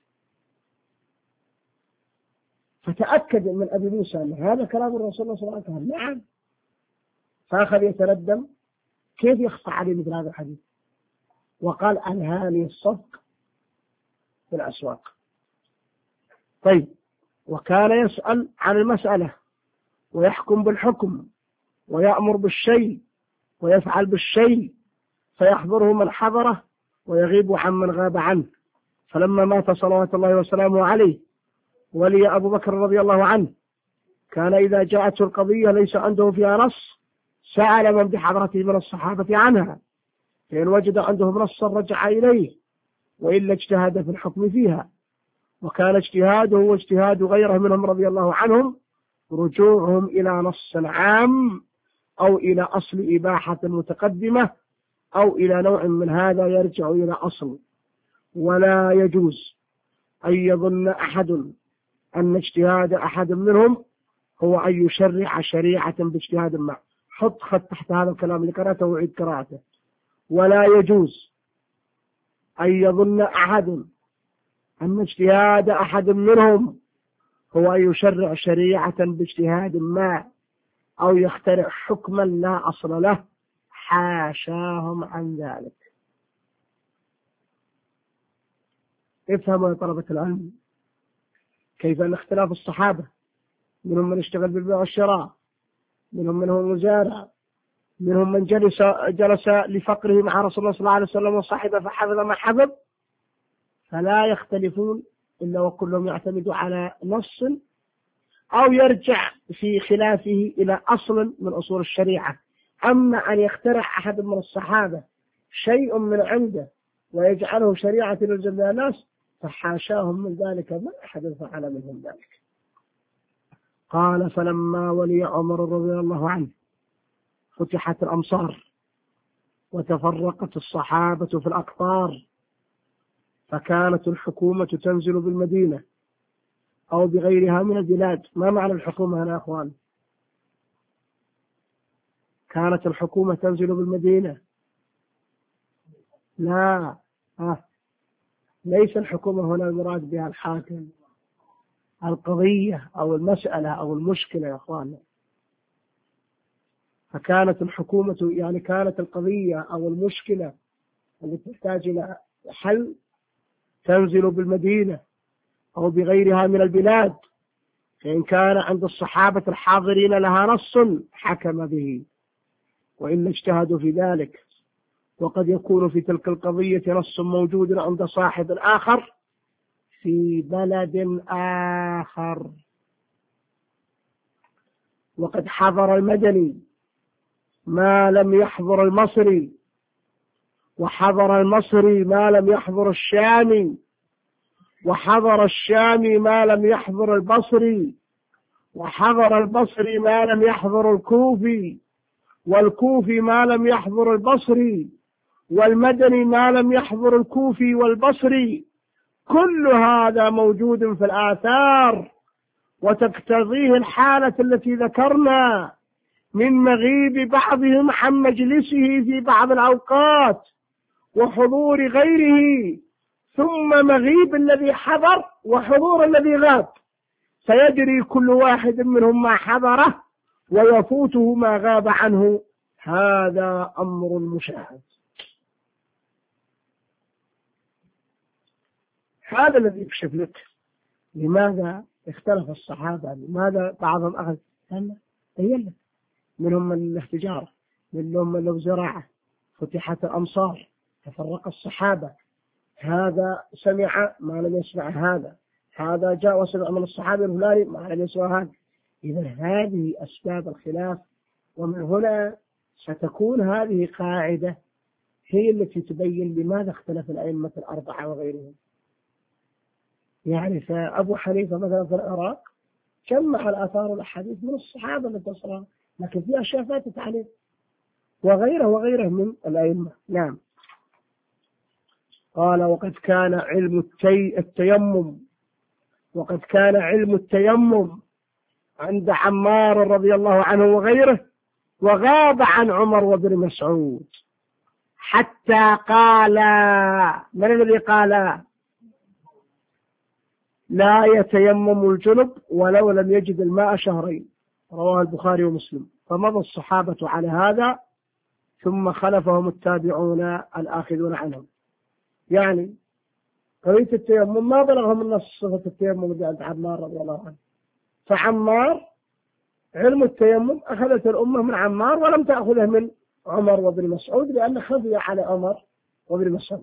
فتأكد من أبي موسى أن هذا كلام الرسول صلى الله عليه وسلم. نعم، فأخذ يتندم كيف يخفى عليه مثل هذا الحديث، وقال: أنهاني الصفق في الأسواق. طيب، وكان يسأل عن المسألة ويحكم بالحكم ويأمر بالشيء ويفعل بالشيء، فيحضره من حضره ويغيب عن من غاب عنه. فلما مات صلوات الله وسلامه عليه ولي أبو بكر رضي الله عنه، كان إذا جاءته القضية ليس عنده فيها نص سأل من بحضرته من الصحابة عنها، فإن وجد عندهم نصا رجع إليه، وإلا اجتهد في الحكم فيها. وكان اجتهاده واجتهاد غيره منهم رضي الله عنهم رجوعهم إلى نص عام أو إلى أصل إباحة متقدمة أو إلى نوع من هذا يرجع إلى أصل. ولا يجوز أن يظن أحد أن اجتهاد أحد منهم هو أن يشرع شريعة باجتهاد ما. حط خط تحت هذا الكلام اللي قرأته وعيد قراءته. ولا يجوز أن يظن أحد أن اجتهاد أحد منهم هو أن يشرع شريعة باجتهاد ما أو يخترع حكما لا أصل له، حاشاهم عن ذلك. افهموا يا طلبة العلم كيف أن اختلاف الصحابة، منهم من اشتغل بالبيع والشراء، منهم من هو مزارع، منهم من جلس جلس لفقره مع رسول الله صلى الله عليه وسلم وصاحبه فحفظ ما حفظ، فلا يختلفون إلا وكلهم يعتمد على نص أو يرجع في خلافه إلى أصل من أصول الشريعة. أما أن يخترع أحد من الصحابة شيء من عنده ويجعله شريعة لجميع الناس فحاشاهم من ذلك، ما أحد فعل منهم ذلك. قال: فلما ولي عمر رضي الله عنه فتحت الأمصار وتفرقت الصحابة في الأقطار، فكانت الحكومة تنزل بالمدينة أو بغيرها من البلاد. ما معنى الحكومة هنا يا أخوان؟ كانت الحكومة تنزل بالمدينة؟ لا، آه. ليس الحكومة هنا المراد بها الحاكم، القضية أو المسألة أو المشكلة يا أخوان. فكانت الحكومة يعني كانت القضية أو المشكلة التي تحتاج إلى حل تنزل بالمدينة أو بغيرها من البلاد، فإن كان عند الصحابة الحاضرين لها نص حكم به، وإلا اجتهدوا في ذلك. وقد يكون في تلك القضية نص موجود عند صاحب آخر في بلد آخر. وقد حضر المدني ما لم يحضر المصري، وحضر المصري ما لم يحضر الشامي، وحضر الشامي ما لم يحضر البصري، وحضر البصري ما لم يحضر الكوفي، والكوفي ما لم يحضر البصري، والمدني ما لم يحضر الكوفي والبصري. كل هذا موجود في الآثار، وتقتضيه الحالة التي ذكرنا من مغيب بعضهم عن مجلسه في بعض الأوقات وحضور غيره، ثم مغيب الذي حضر وحضور الذي غاب، فيدري كل واحد منهم ما حضره ويفوته ما غاب عنه. هذا أمر مشاهد. هذا الذي يكشف لك لماذا اختلف الصحابة، لماذا بعضهم أخذ تيلف، منهم من له تجارة، منهم من له زراعة، فتحت الأمصار، تفرق الصحابة، هذا سمع ما لم يسمع هذا، هذا جاء وسمع من الصحابة الفلاني ما لم يسمع هذا. إذا هذه أسباب الخلاف، ومن هنا ستكون هذه قاعدة هي التي تبين لماذا اختلف الأئمة الأربعة وغيرهم. يعني فأبو حنيفة مثلا في العراق جمع الآثار والأحاديث من الصحابة التي صاروا، لكن في أشياء فاتت عليه، وغيره وغيره من الأئمة. نعم. قال وقد كان علم التي التيمم وقد كان علم التيمم عند عمار رضي الله عنه وغيره، وغاب عن عمر وابن مسعود حتى قال، من الذي قال لا يتيمم الجنب ولو لم يجد الماء شهرين؟ رواه البخاري ومسلم. فمضى الصحابة على هذا، ثم خلفهم التابعون الآخذون عنهم. يعني قضية التيمم ما بلغهم النص صفة التيمم اللي عند عمار رضي الله عنه، فعمار علم التيمم أخذت الأمة من عمار ولم تأخذه من عمر وابن مسعود، لأن خفي على عمر وابن مسعود.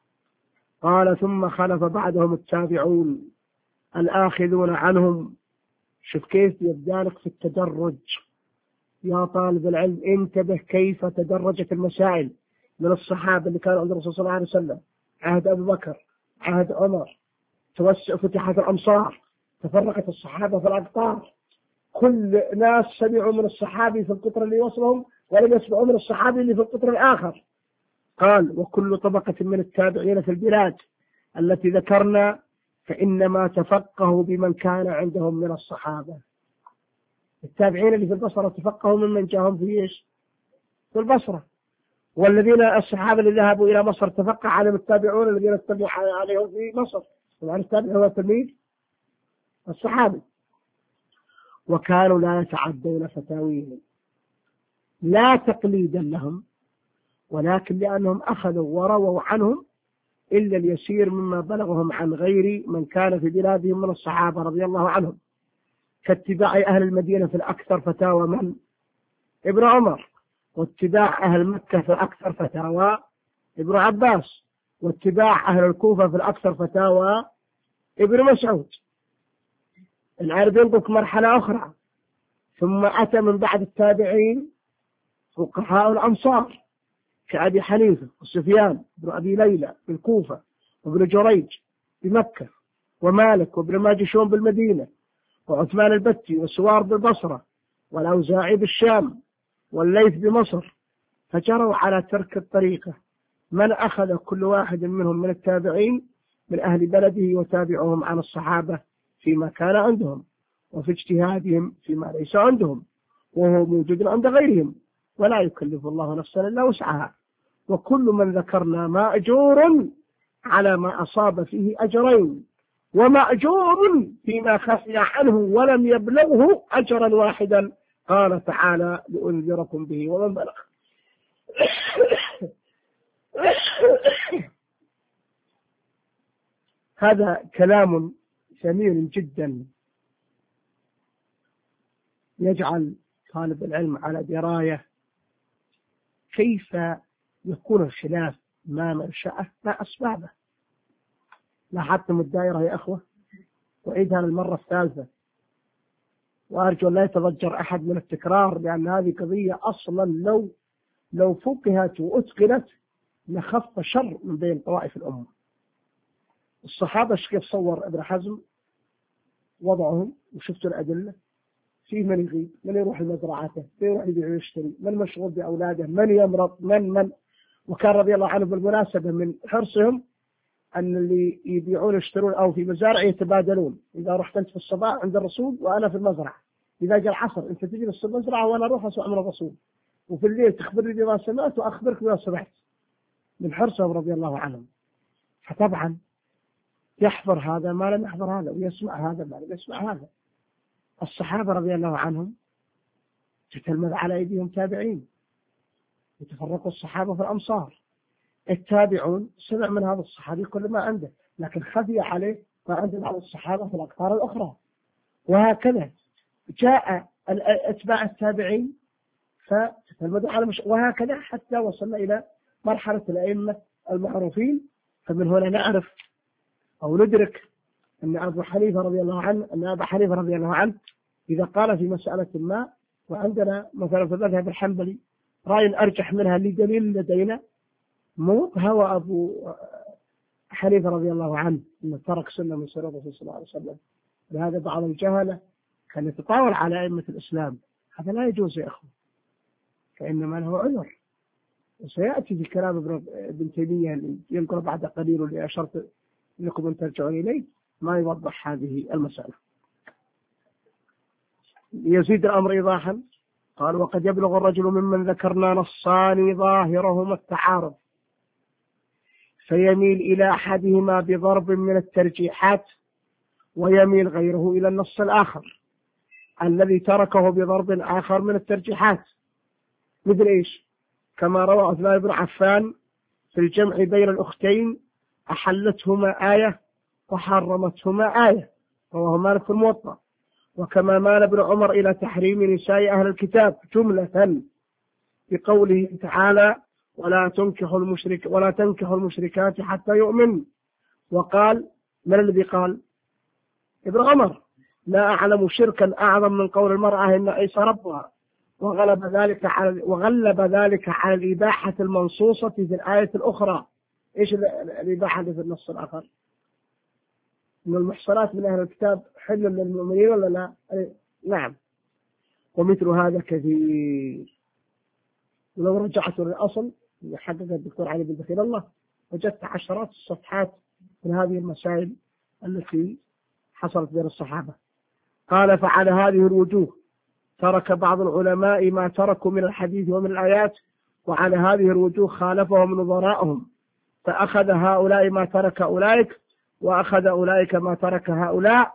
قال ثم خلف بعدهم التابعون الآخذون عنهم. شوف كيف يبدالك في التدرج يا طالب العلم، انتبه كيف تدرجت المسائل من الصحابة اللي كانوا عند الرسول صلى الله عليه وسلم، عهد أبو بكر، عهد عمر، توسع فتحت الأمصار، تفرقت الصحابة في الأقطار، كل ناس سمعوا من الصحابي في القطر اللي وصلهم ولم يسمعوا من الصحابي اللي في القطر الآخر. قال وكل طبقة من التابعين في البلاد التي ذكرنا فإنما تفقهوا بمن كان عندهم من الصحابة. التابعين اللي في البصرة تفقهوا ممن جاءهم في إيش؟ في البصرة. والذين الصحابة اللي ذهبوا إلى مصر تفقه عليهم التابعون الذين اتبعوا عليهم في مصر. طبعا التابع هو تلميذ الصحابي. وكانوا لا يتعدون فتاويهم لا تقليدا لهم، ولكن لأنهم أخذوا ورووا عنهم إلا اليسير مما بلغهم عن غير من كان في بلادهم من الصحابة رضي الله عنهم، كاتباع أهل المدينة في الأكثر فتاوى من؟ ابن عمر، واتباع أهل مكة في الأكثر فتاوى ابن عباس، واتباع أهل الكوفة في الأكثر فتاوى ابن مسعود. العرب ينطق مرحلة أخرى، ثم أتى من بعد التابعين فقهاء الأمصار كأبي حنيفة وسفيان بن أبي ليلى بالكوفة، وابن جريج بمكة، ومالك وابن ماجشون بالمدينة، وعثمان البتي وسوار بالبصرة، والأوزاعي بالشام، والليث بمصر. فجروا على ترك الطريقة من أخذ كل واحد منهم من التابعين من أهل بلده وتابعهم عن الصحابة فيما كان عندهم، وفي اجتهادهم فيما ليس عندهم، وهو موجود عند غيرهم، ولا يكلف الله نفسا إلا وسعها. وكل من ذكرنا مأجور على ما أصاب فيه أجرين، ومأجور فيما خفي عنه ولم يبلغه أجرا واحدا. قال تعالى لأنذركم به ومن بلغ. هذا كلام ثمين جدا يجعل طالب العلم على دراية كيف يكون الخلاف ما منشأه ما أسبابه. لاحظتم الدائرة يا أخوة، وعيدها للمرة الثالثة، وأرجو لا يتضجر أحد من التكرار، لأن هذه قضية أصلا لو لو فقهت وأتقنت لخف شر من بين طوائف الأمة. الصحابة كيف صور ابن حزم وضعهم، وشفتوا الأدلة، في من يغيب، من يروح لمزرعته، من يروح يبيع ويشتري، من مشغول بأولاده، من يمرض، من من وكان رضي الله عنه بالمناسبة من حرصهم أن اللي يبيعون يشترون أو في مزارع يتبادلون. إذا رحت أنت في الصباح عند الرسول وأنا في المزرعة، إذا جاء العصر أنت تجي في المزرعة وأنا أروح أسمع من الرسول، وفي الليل تخبرني بما سمعت وأخبرك بما سمعت، من حرصهم رضي الله عنهم. فطبعا يحضر هذا ما لم يحضر هذا، ويسمع هذا ما لم يسمع هذا. الصحابة رضي الله عنهم تتلمذ على أيديهم تابعين، يتفرقوا الصحابة في الأمصار. التابعون سمع من هذا الصحابي كل ما عنده، لكن خفي عليه ما عند بعض الصحابة في الأقطار الأخرى. وهكذا جاء أتباع التابعين فتتلمذوا على مش... وهكذا حتى وصلنا إلى مرحلة الأئمة المعروفين. فمن هنا نعرف أو ندرك أن أبو حنيفة رضي الله عنه أن أبا حنيفة رضي الله عنه إذا قال في مسألة ما، وعندنا مثلا في المذهب الحنبلي رأي أرجح منها لدليل لدينا، مو هو أبو حنيفة رضي الله عنه أنه ترك سنة من سنة الرسول صلى الله عليه وسلم. لهذا بعض الجهلة كان يتطاول على أئمة الإسلام، هذا لا يجوز يا أخو، فإنما له عذر. وسيأتي في كلام ابن تيمية ينقل بعد قليل اللي أشرت لكم أن ترجعوا إليه ما يوضح هذه المسألة. يزيد الأمر إيضاحا قال: وقد يبلغ الرجل ممن ذكرنا نصان ظاهرهما التعارض، فيميل إلى أحدهما بضرب من الترجيحات، ويميل غيره إلى النص الآخر الذي تركه بضرب آخر من الترجيحات. مثل إيش؟ كما روى عثمان بن عفان في الجمع بين الأختين: أحلتهما آية وحرمتهما آية، رواه مالك في الموطأ. وكما مال ابن عمر إلى تحريم نساء أهل الكتاب جملة بقوله تعالى: ولا تنكحوا المشرك ولا تنكحوا المشركات حتى يؤمن. وقال: من الذي قال؟ ابن عمر: لا أعلم شركا أعظم من قول المرأة إن عيسى ربها. وغلب ذلك على وغلب ذلك على الإباحة المنصوصة في الآية الأخرى. إيش الإباحة اللي في النص الآخر؟ من المحصنات من أهل الكتاب حل للمؤمنين ولا لا؟ نعم. ومثل هذا كثير. ولو رجعت للأصل اللي حققه الدكتور علي بن دخيل الله وجدت عشرات الصفحات من هذه المسائل التي حصلت بين الصحابة. قال: فعلى هذه الوجوه ترك بعض العلماء ما تركوا من الحديث ومن الآيات، وعلى هذه الوجوه خالفهم نظراءهم، فأخذ هؤلاء ما ترك أولئك، وأخذ أولئك ما ترك هؤلاء،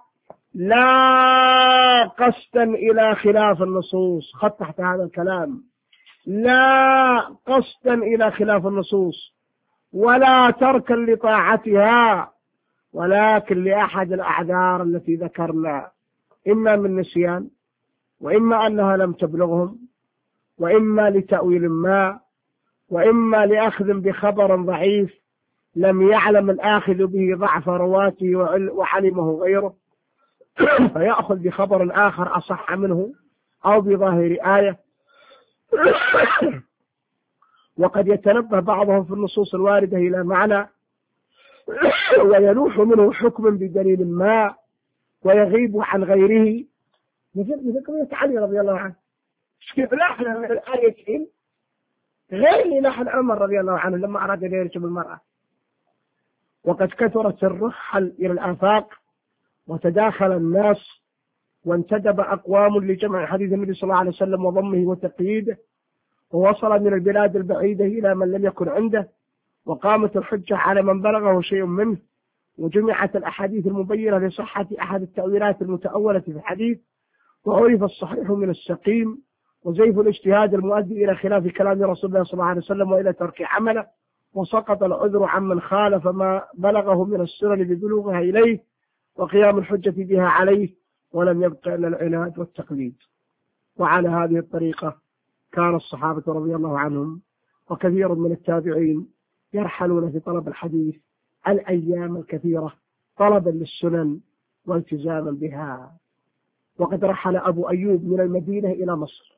لا قصدا إلى خلاف النصوص. خط تحت هذا الكلام: لا قصدا إلى خلاف النصوص ولا تركا لطاعتها، ولكن لأحد الأعذار التي ذكرنا، إما من نسيان، وإما أنها لم تبلغهم، وإما لتأويل ما، وإما لأخذ بخبر ضعيف لم يعلم الآخذ به ضعف رواته وعلمه غيره، فيأخذ بخبر آخر أصح منه أو بظاهر آية. وقد يتنبه بعضهم في النصوص الواردة إلى معنى ويلوح منه حكم بدليل ما ويغيب عن غيره، مثل قضية علي رضي الله عنه، كيف لحن الآيتين غير لحن عمر رضي الله عنه لما أراد أن يرجم المرأة. وقد كثرت الرحل إلى الآفاق وتداخل الناس، وانتدب أقوام لجمع حديث النبي صلى الله عليه وسلم وضمه وتقييده، ووصل من البلاد البعيدة إلى من لم يكن عنده، وقامت الحجة على من بلغه شيء منه، وجمعت الأحاديث المبينة لصحة أحد التأويلات المتأولة في الحديث، وعرف الصحيح من السقيم، وزيف الاجتهاد المؤدي إلى خلاف كلام رسول الله صلى الله عليه وسلم وإلى ترك عمله، وسقط العذر عمن خالف ما بلغه من السنن ببلوغها إليه وقيام الحجة بها عليه، ولم يبق إلا العناد والتقليد. وعلى هذه الطريقة كان الصحابة رضي الله عنهم وكثير من التابعين يرحلون في طلب الحديث الأيام الكثيرة طلبا للسنن والتزاما بها. وقد رحل أبو أيوب من المدينة إلى مصر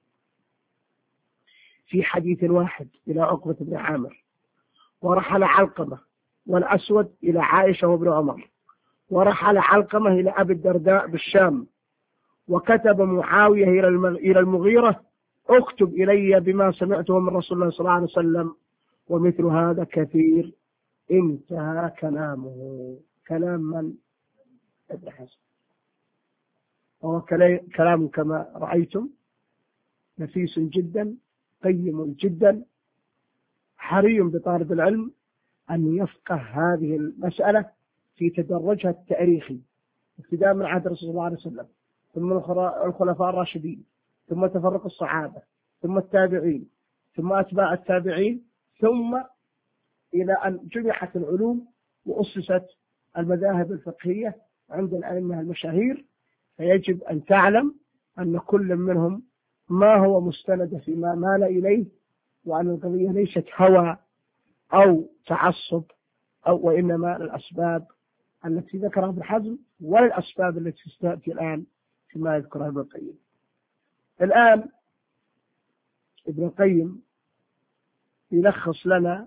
في حديث واحد إلى عقبة بن عامر، ورحل علقمة والأسود إلى عائشة وابن عمر، ورحل علقمة إلى أبي الدرداء بالشام، وكتب معاوية إلى المغيرة اكتب إلي بما سمعته من رسول الله صلى الله عليه وسلم، ومثل هذا كثير. انتهى كلامه. كلام من؟ ابن حزم. وهو كلام كما رأيتم نفيس جدا قيم جدا، حري بطالب العلم أن يفقه هذه المسألة في تدرجها التاريخي، ابتداء من عهد الرسول صلى الله عليه وسلم، ثم الخلفاء الراشدين، ثم تفرق الصحابة، ثم التابعين، ثم أتباع التابعين، ثم إلى أن جمعت العلوم وأسست المذاهب الفقهية عند الأئمة المشاهير. فيجب أن تعلم أن كل منهم ما هو مستند فيما مال إليه، وأن القضية ليست هوى أو تعصب، أو وإنما الأسباب التي ذكرها ابن حزم والأسباب التي ستأتي الآن فيما يذكرها ابن القيم. الآن ابن القيم يلخص لنا،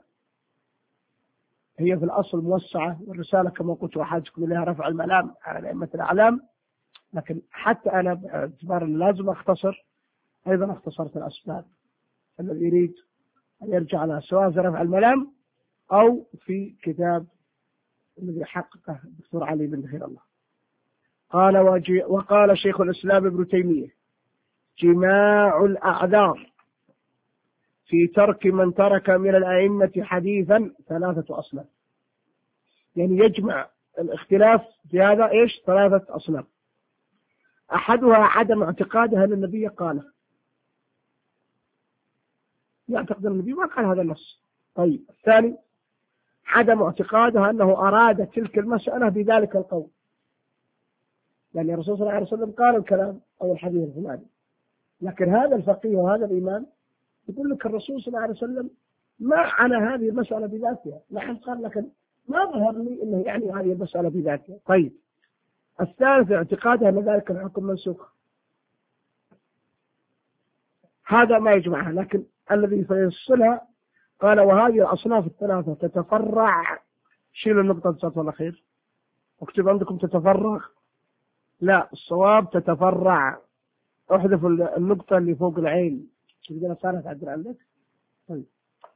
هي في الأصل موسعة، والرسالة كما قلت وحاجكم إليها رفع الملام على أئمة الأعلام، لكن حتى أنا باعتبار أن لازم أختصر أيضا اختصرت الأسباب. الذي يريد أن يرجع لها سواء في رفع الملام أو في كتاب الذي حققه الدكتور علي بن خير الله. قال وقال شيخ الإسلام ابن تيمية جماع الأعذار في ترك من ترك من الأئمة حديثا ثلاثة أصناف. يعني يجمع الاختلاف في هذا إيش؟ ثلاثة أصناف. أحدها عدم اعتقادها أن النبي قاله، يعتقد النبي ما قال هذا النص. طيب، الثاني عدم اعتقادها أنه أراد تلك المسألة بذلك القول، لأن يعني الرسول صلى الله عليه وسلم قال الكلام أو الحديث الفلاني، لكن هذا الفقيه وهذا الإمام يقول لك الرسول صلى الله عليه وسلم ما عنى هذه المسألة بذاتها، نحن قال لكن ما ظهر لي أنه يعني هذه المسألة بذاتها. طيب، الثالث اعتقادها أن ذلك الحكم منسوخ، هذا ما يجمعها. لكن الذي سيفصلها قال وهذه الأصناف الثلاثة تتفرع. شيلوا النقطة السطر الأخير، اكتب عندكم تتفرع، لا الصواب تتفرع، احذف النقطة اللي فوق العين كذا صارت عدل عندك. طيب،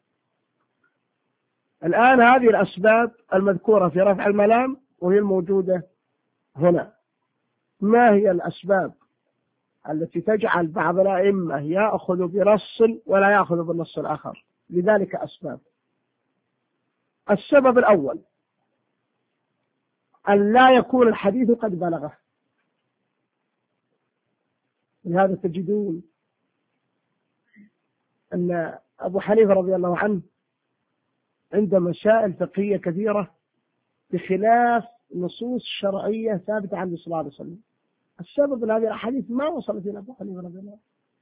الآن هذه الأسباب المذكورة في رفع الملام وهي الموجودة هنا، ما هي الأسباب التي تجعل بعض الأئمة يأخذ بنص ولا يأخذ بالنص الآخر؟ لذلك أسباب. السبب الأول أن لا يكون الحديث قد بلغه. لهذا تجدون أن أبو حنيفة رضي الله عنه عند مسائل فقهية كثيرة بخلاف نصوص شرعية ثابتة عن صلى الله عليه وسلم. السبب أن هذه الأحاديث ما وصلت إلى أبو حنيفة رضي الله عنه،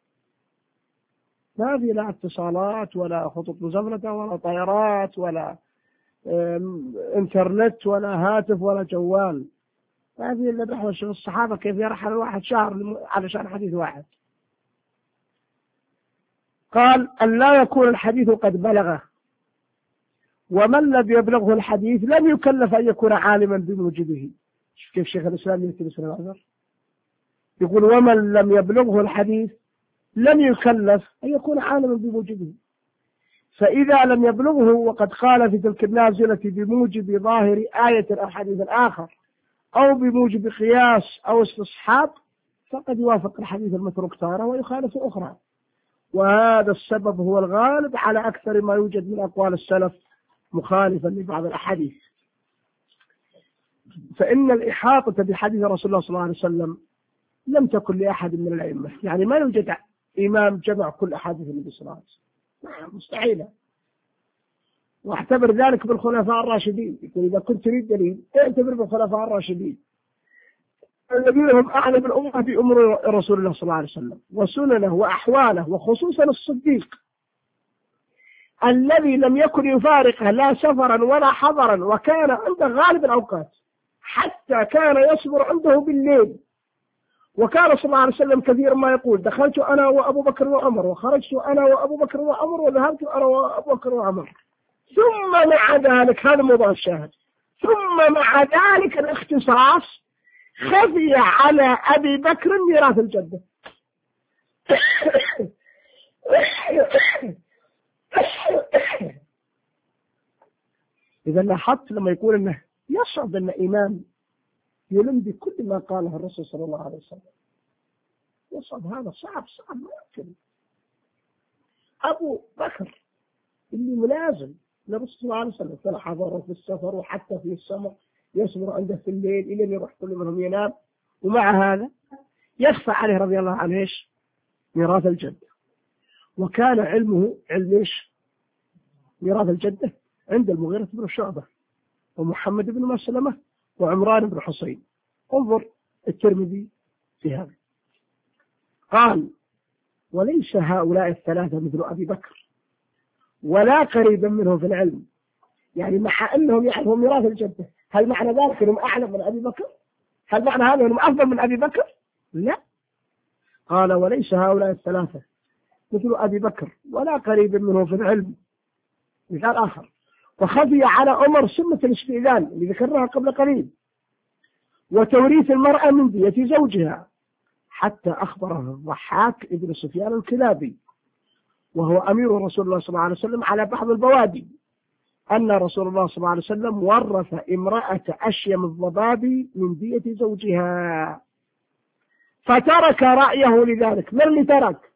ما في لا اتصالات ولا خطوط مزمنة ولا طائرات ولا انترنت ولا هاتف ولا جوال. هذه اللي نحو الصحابة كيف يرحل الواحد شهر علشان حديث واحد. قال أن لا يكون الحديث قد بلغه، ومن لم يبلغه الحديث لم يكلف أن يكون عالما بموجبه. كيف شيخ الإسلام يكتب اسم العذر يقول ومن لم يبلغه الحديث لم يكلف أن يكون عالما بموجبه. فإذا لم يبلغه وقد قال في تلك النازلة بموجب ظاهر آية أو حديث آخر أو بموجب قياس أو استصحاب فقد يوافق الحديث المتروك تارة ويخالف أخرى. وهذا السبب هو الغالب على أكثر ما يوجد من أقوال السلف مخالفا لبعض الأحاديث. فإن الإحاطة بحديث رسول الله صلى الله عليه وسلم لم تكن لأحد من الأئمة، يعني ما يوجد إمام جمع كل أحاديث النبي صلى الله عليه وسلم، مستحيلة. واعتبر ذلك بالخلفاء الراشدين، يقول إذا كنت تريد دليل اعتبر بالخلفاء الراشدين. الذين هم أعلم الأمة بأمر رسول الله صلى الله عليه وسلم وسننه وأحواله، وخصوصا الصديق الذي لم يكن يفارقه لا سفرا ولا حضرا، وكان عنده غالب الأوقات، حتى كان يصبر عنده بالليل. وكان صلى الله عليه وسلم كثيرا ما يقول: دخلت أنا وأبو بكر وعمر، وخرجت أنا وأبو بكر وعمر، وذهبت أنا وأبو بكر وعمر. ثم مع ذلك، هذا موضوع الشاهد، ثم مع ذلك الاختصاص خفي على أبي بكر ميراث الجدة. إذا لاحظت لما يقول أنه يصعب أن إمام يلم بكل ما قاله الرسول صلى الله عليه وسلم، يصعب، هذا صعب صعب ما يمكن. أبو بكر اللي ملازم للرسول صلى الله عليه وسلم في الحضر وفي السفر وحتى في السمر، يصبر عنده في الليل إلى أن يروح كل منهم ينام، ومع هذا يخفى عليه رضي الله عنه إيش؟ ميراث الجدة. وكان علمه علم إيش؟ ميراث الجدة عند المغيرة بن شعبة ومحمد بن مسلمة وعمران بن حصين. انظر الترمذي في هذا، قال: وليس هؤلاء الثلاثة مثل أبي بكر ولا قريبا منهم في العلم. يعني مع أنهم يعرفون ميراث الجدة، هل معنى ذلك أنهم أعلم من أبي بكر؟ هل معنى هذا أنهم أفضل من أبي بكر؟ لا. قال: وليس هؤلاء الثلاثة مثل أبي بكر ولا قريبا منهم في العلم. مثال آخر: وخفي على عمر سنة الاستئذان اللي ذكرناها قبل قليل، وتوريث المرأة من دية زوجها، حتى أخبره الضحاك ابن سفيان الكلابي وهو أمير رسول الله صلى الله عليه وسلم على بعض البوادي أن رسول الله صلى الله عليه وسلم ورث امرأة أشيم الضبابي من دية زوجها، فترك رأيه لذلك. من اللي ترك؟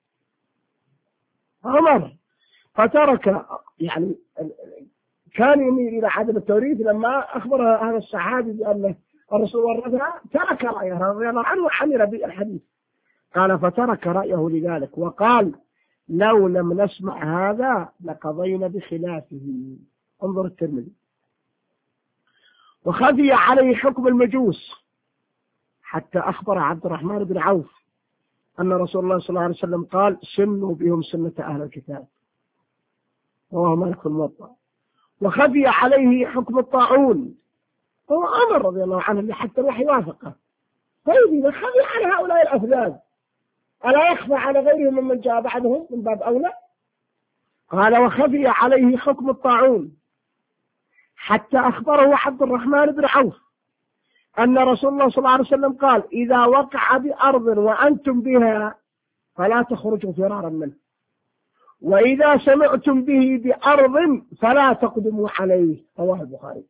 عمر. فترك، يعني كان يميل إلى عدم التوريث. لما أخبر هذا الصحابي بأن الرسول ورثها ترك رأيه رضي الله عنه وحمل بالحديث. قال: فترك رأيه لذلك وقال: لو لم نسمع هذا لقضينا بخلافه. انظر الترمذي. وخفي عليه حكم المجوس، حتى أخبر عبد الرحمن بن عوف أن رسول الله صلى الله عليه وسلم قال: سنوا بهم سنة أهل الكتاب، رواه مالك الموطأ. وخفي عليه حكم الطاعون، هو عمر رضي الله عنه اللي حتى الوحي وافقه. طيب إذا خفي على هؤلاء الأفذاذ ألا يخفى على غيرهم ممن جاء بعدهم من باب أولى؟ قال: وخفي عليه حكم الطاعون، حتى أخبره عبد الرحمن بن عوف أن رسول الله صلى الله عليه وسلم قال: إذا وقع بأرض وأنتم بها فلا تخرجوا فرارا منه، وإذا سمعتم به بأرض فلا تقدموا عليه، رواه البخاري.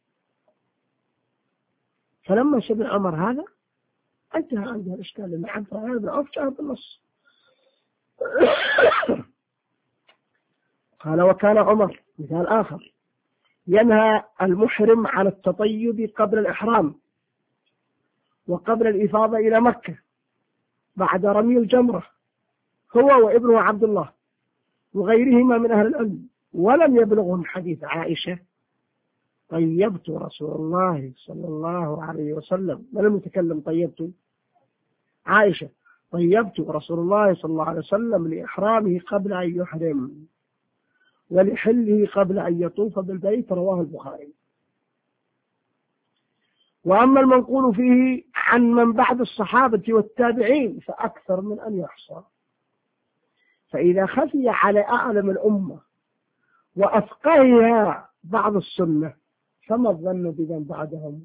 فلما سمع عمر هذا انتهى عنده الإشكال، لأن عبد الرحمن بن عوف جاء بالنص. قال: وكان عمر، مثال آخر، ينهى المحرم عن التطيب قبل الإحرام وقبل الإفاضة إلى مكة بعد رمي الجمرة، هو وابنه عبد الله وغيرهما من أهل العلم، ولم يبلغهم حديث عائشة: طيبت رسول الله صلى الله عليه وسلم. من المتكلم طيبت؟ عائشة. طيبت رسول الله صلى الله عليه وسلم لإحرامه قبل أن يحرم ولحله قبل أن يطوف بالبيت، رواه البخاري. وأما المنقول فيه عن من بعد الصحابة والتابعين فأكثر من أن يحصى. فإذا خفي على أعلم الأمة وأفقهها بعض السنة فما الظن بمن بعدهم؟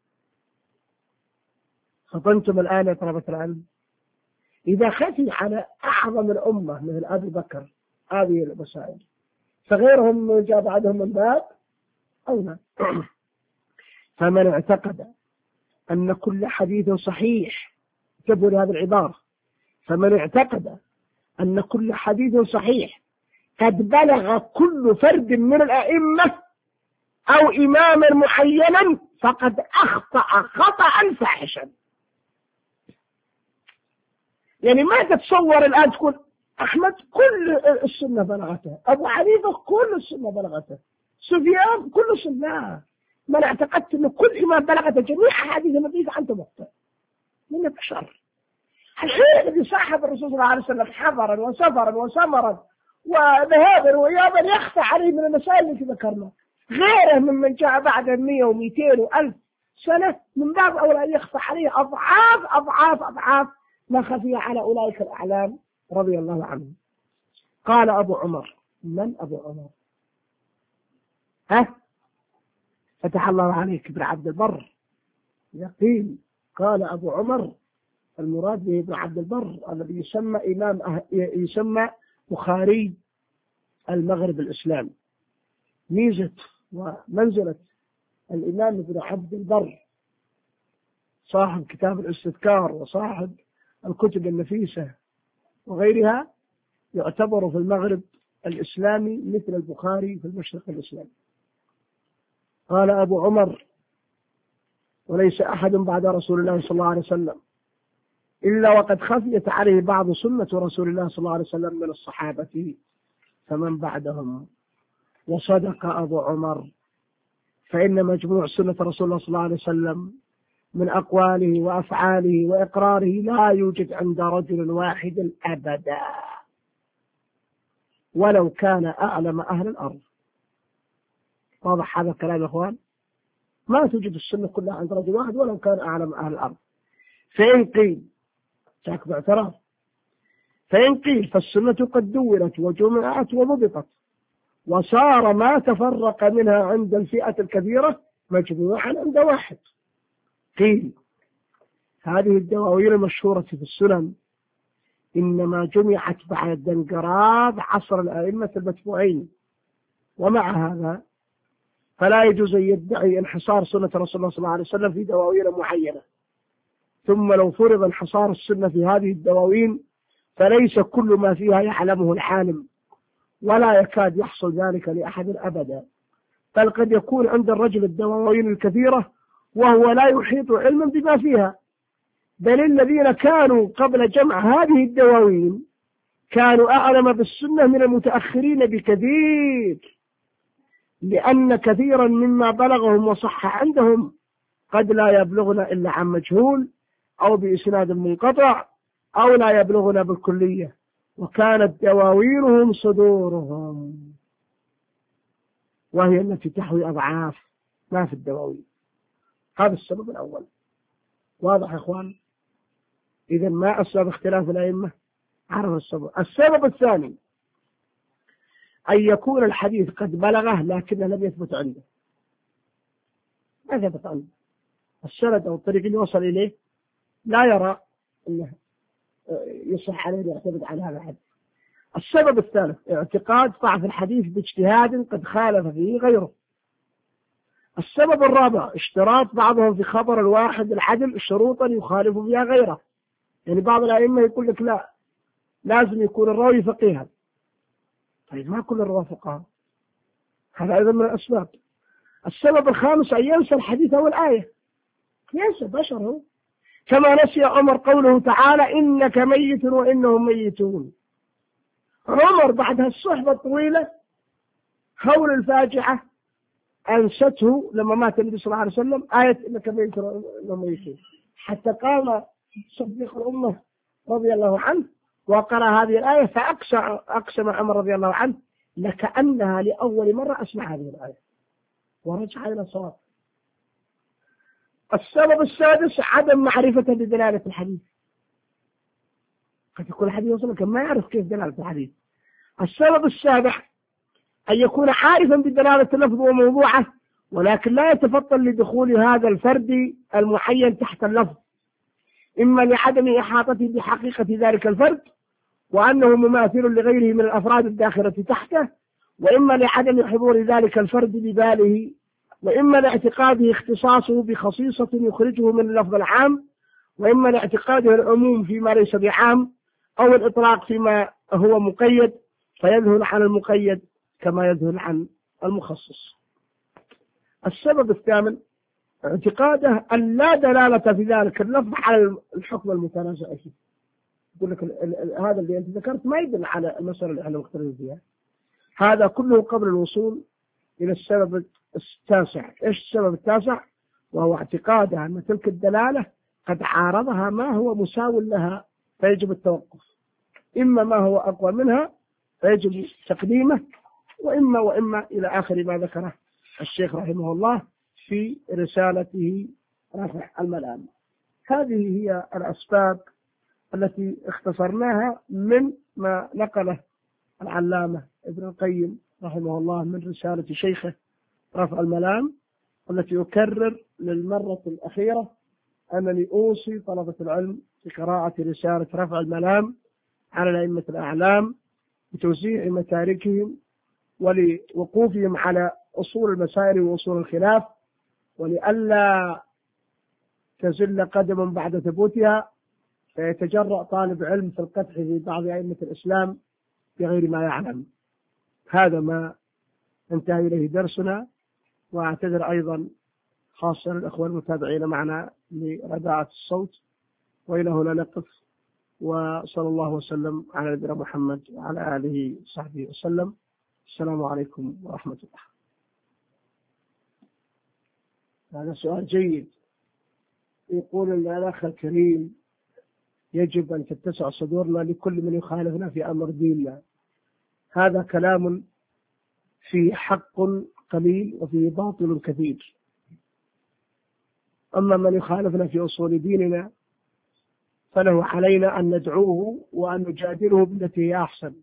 خطنتم الآن يا طلبة العلم. إذا خفي على أعظم الأمة مثل أبي بكر هذه المسائل، فغيرهم جاء بعدهم من باب أولى. فمن اعتقد أن كل حديث صحيح، انتبهوا لهذه العبارة، فمن اعتقد أن كل حديث صحيح قد بلغ كل فرد من الأئمة أو إماما معينا فقد أخطأ خطأ فاحشا. يعني ما تتصور الآن تقول أحمد كل السنة بلغته، أبو حنيفة كل السنة بلغته، سفيان كل السنة. من اعتقدت أن كل إمام بلغته جميع حديث النبي أنت مخطئ. من بشر. الحين الذي صاحب الرسول صلى الله عليه وسلم حضرا وسفرا وسمرا وذهابا وإيابا يخفى عليه من المسائل التي ذكرنا، غيره ممن جاء بعد مئة ومئتين وألف سنة من باب أولى يخفى عليه أضعاف أضعاف أضعاف ما خفي على أولئك الأعلام رضي الله عنهم. قال أبو عمر. من أبو عمر؟ ها؟ فتح الله عليك ابن عبد البر. يقين. قال أبو عمر المراد به ابن عبد البر الذي يسمى إمام أه... يسمى بخاري المغرب الإسلامي. ميزة ومنزلة الإمام ابن عبد البر صاحب كتاب الاستذكار وصاحب الكتب النفيسة وغيرها يعتبر في المغرب الإسلامي مثل البخاري في المشرق الإسلامي. قال أبو عمر: وليس أحد بعد رسول الله صلى الله عليه وسلم إلا وقد خفيت عليه بعض سنة رسول الله صلى الله عليه وسلم من الصحابة فمن بعدهم. وصدق أبو عمر، فإن مجموع سنة رسول الله صلى الله عليه وسلم من أقواله وأفعاله وإقراره لا يوجد عند رجل واحد أبدا ولو كان أعلم أهل الأرض. واضح هذا الكلام يا أخوان؟ ما توجد السنة كلها عند رجل واحد ولو كان أعلم أهل الأرض. فإن قيل شاك باعتراف فإن قيل فالسنة قد دورت وجمعت وضبطت وصار ما تفرق منها عند الفئة الكبيرة مجموعا عند واحد. قيل هذه الدواوين المشهورة في السنن إنما جمعت بعد انقراض عصر الأئمة المتبوعين، ومع هذا فلا يجوز أن يدعي انحصار سنة رسول الله صلى الله عليه وسلم في دواوين معينة. ثم لو فرض انحصار السنة في هذه الدواوين فليس كل ما فيها يعلمه العالم، ولا يكاد يحصل ذلك لأحد أبدا، بل قد يكون عند الرجل الدواوين الكثيرة وهو لا يحيط علما بما فيها. بل الذين كانوا قبل جمع هذه الدواوين كانوا أعلم بالسنة من المتأخرين بكثير، لأن كثيرا مما بلغهم وصح عندهم قد لا يبلغنا إلا عن مجهول أو بإسناد منقطع أو لا يبلغنا بالكلية، وكانت دواوينهم صدورهم، وهي التي تحوي أضعاف ما في الدواوين. هذا السبب الأول. واضح يا إخوان؟ إذا ما أسباب اختلاف الأئمة؟ عرف السبب. السبب الثاني أن يكون الحديث قد بلغه لكنه لم يثبت عنده. ما ثبت عنده السند أو الطريق اللي وصل إليه لا يرى أنه يصح عليه يعتمد على هذا الحديث. السبب الثالث اعتقاد ضعف الحديث باجتهاد قد خالف فيه غيره. السبب الرابع اشتراط بعضهم في خبر الواحد العدل شروطا يخالف فيها غيره. يعني بعض الأئمة يقول لك لا لازم يكون الراوي فقيها، طيب ما كل الرواة فقهاء، هذا أيضا من الأسباب. السبب الخامس أن ينسى الحديث أو الآية، ينسى بشر هو، كما نسي عمر قوله تعالى إنك ميت وإنهم ميتون. عمر بعد الصحبة الطويلة هول الفاجعة أنسته لما مات النبي صلى الله عليه وسلم آية إنك ميت وإنهم ميتون، حتى قام صديق الأمة رضي الله عنه وقرأ هذه الآية فأقسم عمر رضي الله عنه لكأنها لأول مرة أسمع هذه الآية ورجع إلى الصواب. السبب السادس عدم معرفة بدلالة الحديث، قد يكون الحديث وصل لكن ما يعرف كيف دلالة الحديث. السبب السابع أن يكون عارفا بدلالة اللفظ وموضوعه ولكن لا يتفطن لدخول هذا الفرد المعين تحت اللفظ، إما لعدم إحاطته بحقيقة ذلك الفرد وأنه مماثل لغيره من الأفراد الداخلة تحته، وإما لعدم حضور ذلك الفرد بباله، وإما لاعتقاده اختصاصه بخصيصة يخرجه من اللفظ العام، وإما لاعتقاده العموم فيما ليس بعام، أو الإطلاق فيما هو مقيد فيذهل عن المقيد كما يذهل عن المخصص. السبب الثامن اعتقاده أن لا دلالة في ذلك اللفظ على الحكم المتنازع فيه. يقول لك هذا اللي أنت ذكرت ما يدل على المسألة اللي احنا مختلفين فيها. هذا كله قبل الوصول إلى السبب التاسع. إيش السبب التاسع؟ وهو اعتقاده أن تلك الدلالة قد عارضها ما هو مساو لها فيجب التوقف، إما ما هو أقوى منها فيجب تقديمه، وإما وإما إلى آخر ما ذكره الشيخ رحمه الله في رسالته رفع الملام. هذه هي الأسباب التي اختصرناها من ما نقله العلامة ابن القيم رحمه الله من رسالة شيخه رفع الملام، والتي أكرر للمرة الأخيرة أنني أوصي طلبة العلم بقراءة رسالة رفع الملام على الأئمة الأعلام بتوزيع متاركهم ولوقوفهم على أصول المسائل وأصول الخلاف، ولئلا تزل قدم بعد ثبوتها فيتجرأ طالب علم في القدح في بعض أئمة الإسلام بغير ما يعلم. هذا ما انتهى إليه درسنا، وأعتذر أيضا خاصة الأخوة المتابعين معنا لرداعة الصوت. وإلى هنا نقف، وصلى الله وسلم على نبينا محمد وعلى آله وصحبه وسلم. السلام عليكم ورحمة الله. هذا سؤال جيد. يقول الأخ الكريم: يجب أن تتسع صدورنا لكل من يخالفنا في أمر ديننا. هذا كلام فيه حق قليل وفيه باطل كثير. أما من يخالفنا في أصول ديننا فله علينا أن ندعوه وأن نجادله بالتي هي أحسن.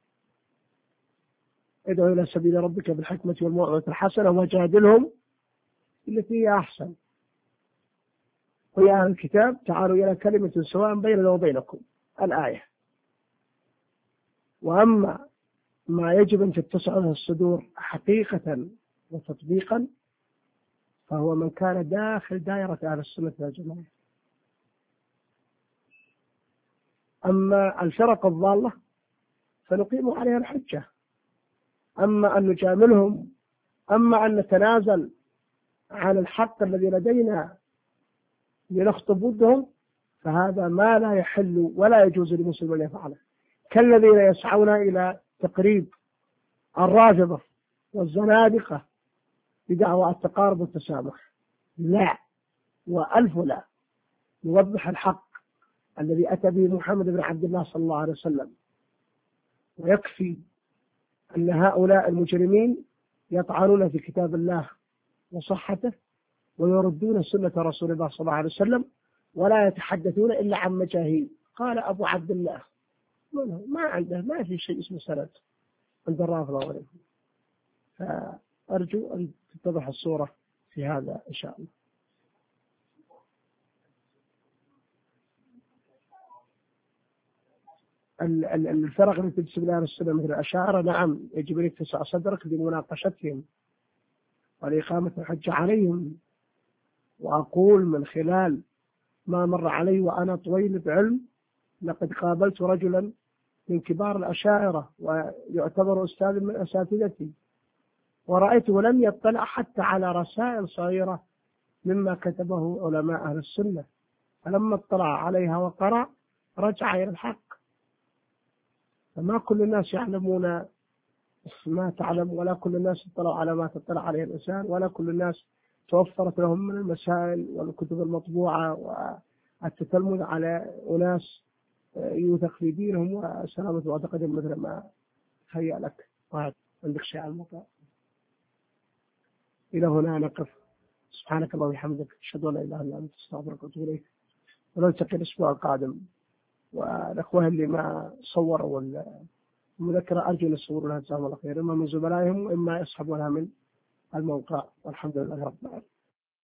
ادعو إلى سبيل ربك بالحكمة والموعظة الحسنة وجادلهم بالتي هي أحسن. ويا أهل الكتاب تعالوا إلى كلمة سواء بيننا وبينكم، الآية. وأما ما يجب أن تتسع له الصدور حقيقة وتطبيقا فهو من كان داخل دائرة أهل السنة والجماعة. أما الفرق الضالة فنقيم عليها الحجة. أما أن نجاملهم، أما أن نتنازل عن الحق الذي لدينا لنخطب ضدهم، فهذا ما لا يحل ولا يجوز للمسلم أن يفعله. كالذين يسعون إلى تقريب الرافضة والزنادقة بدعوى التقارب والتسامح. لا، وألف لا. نوضح الحق الذي أتى به محمد بن عبد الله صلى الله عليه وسلم، ويكفي أن هؤلاء المجرمين يطعنون في كتاب الله وصحته ويردون سنة رسول الله صلى الله عليه وسلم ولا يتحدثون إلا عن مجاهيل. قال أبو عبد الله ما عنده، ما في شيء اسمه سند عند الرافضة وغيرهم. فأرجو أن تتضح الصورة في هذا إن شاء الله. الفرق التي تنسب لها السنة مثل الأشاعرة، نعم يجب أن يتسع صدرك لمناقشتهم والإقامة الحجة عليهم. وأقول من خلال ما مر علي وأنا طويل بعلم، لقد قابلت رجلا من كبار الأشاعرة ويعتبر أستاذ من أساتذتي، ورأيته لم يطلع حتى على رسائل صغيرة مما كتبه علماء أهل السنة، فلما اطلع عليها وقرأ رجع إلى الحق. فما كل الناس يعلمون ما تعلم، ولا كل الناس اطلعوا على ما تطلع عليه الإنسان، ولا كل الناس توفرت لهم من المسائل والكتب المطبوعة والتتلمذ على أناس يوثق في دينهم وسلامة معتقدهم مثل ما هيأ لك. واحد عندك شيء على الموضوع؟ إلى هنا نقف. سبحانك اللهم وبحمدك، أشهد أن لا إله إلا أنت، أستغفرك وأتوب إليك. ونلتقي الأسبوع القادم. والأخوة اللي ما صوروا المذكرة أرجو أن يصوروا لها جزاهم الله خير، إما من زملائهم وإما يسحبونها من الموقع. والحمد لله رب العالمين.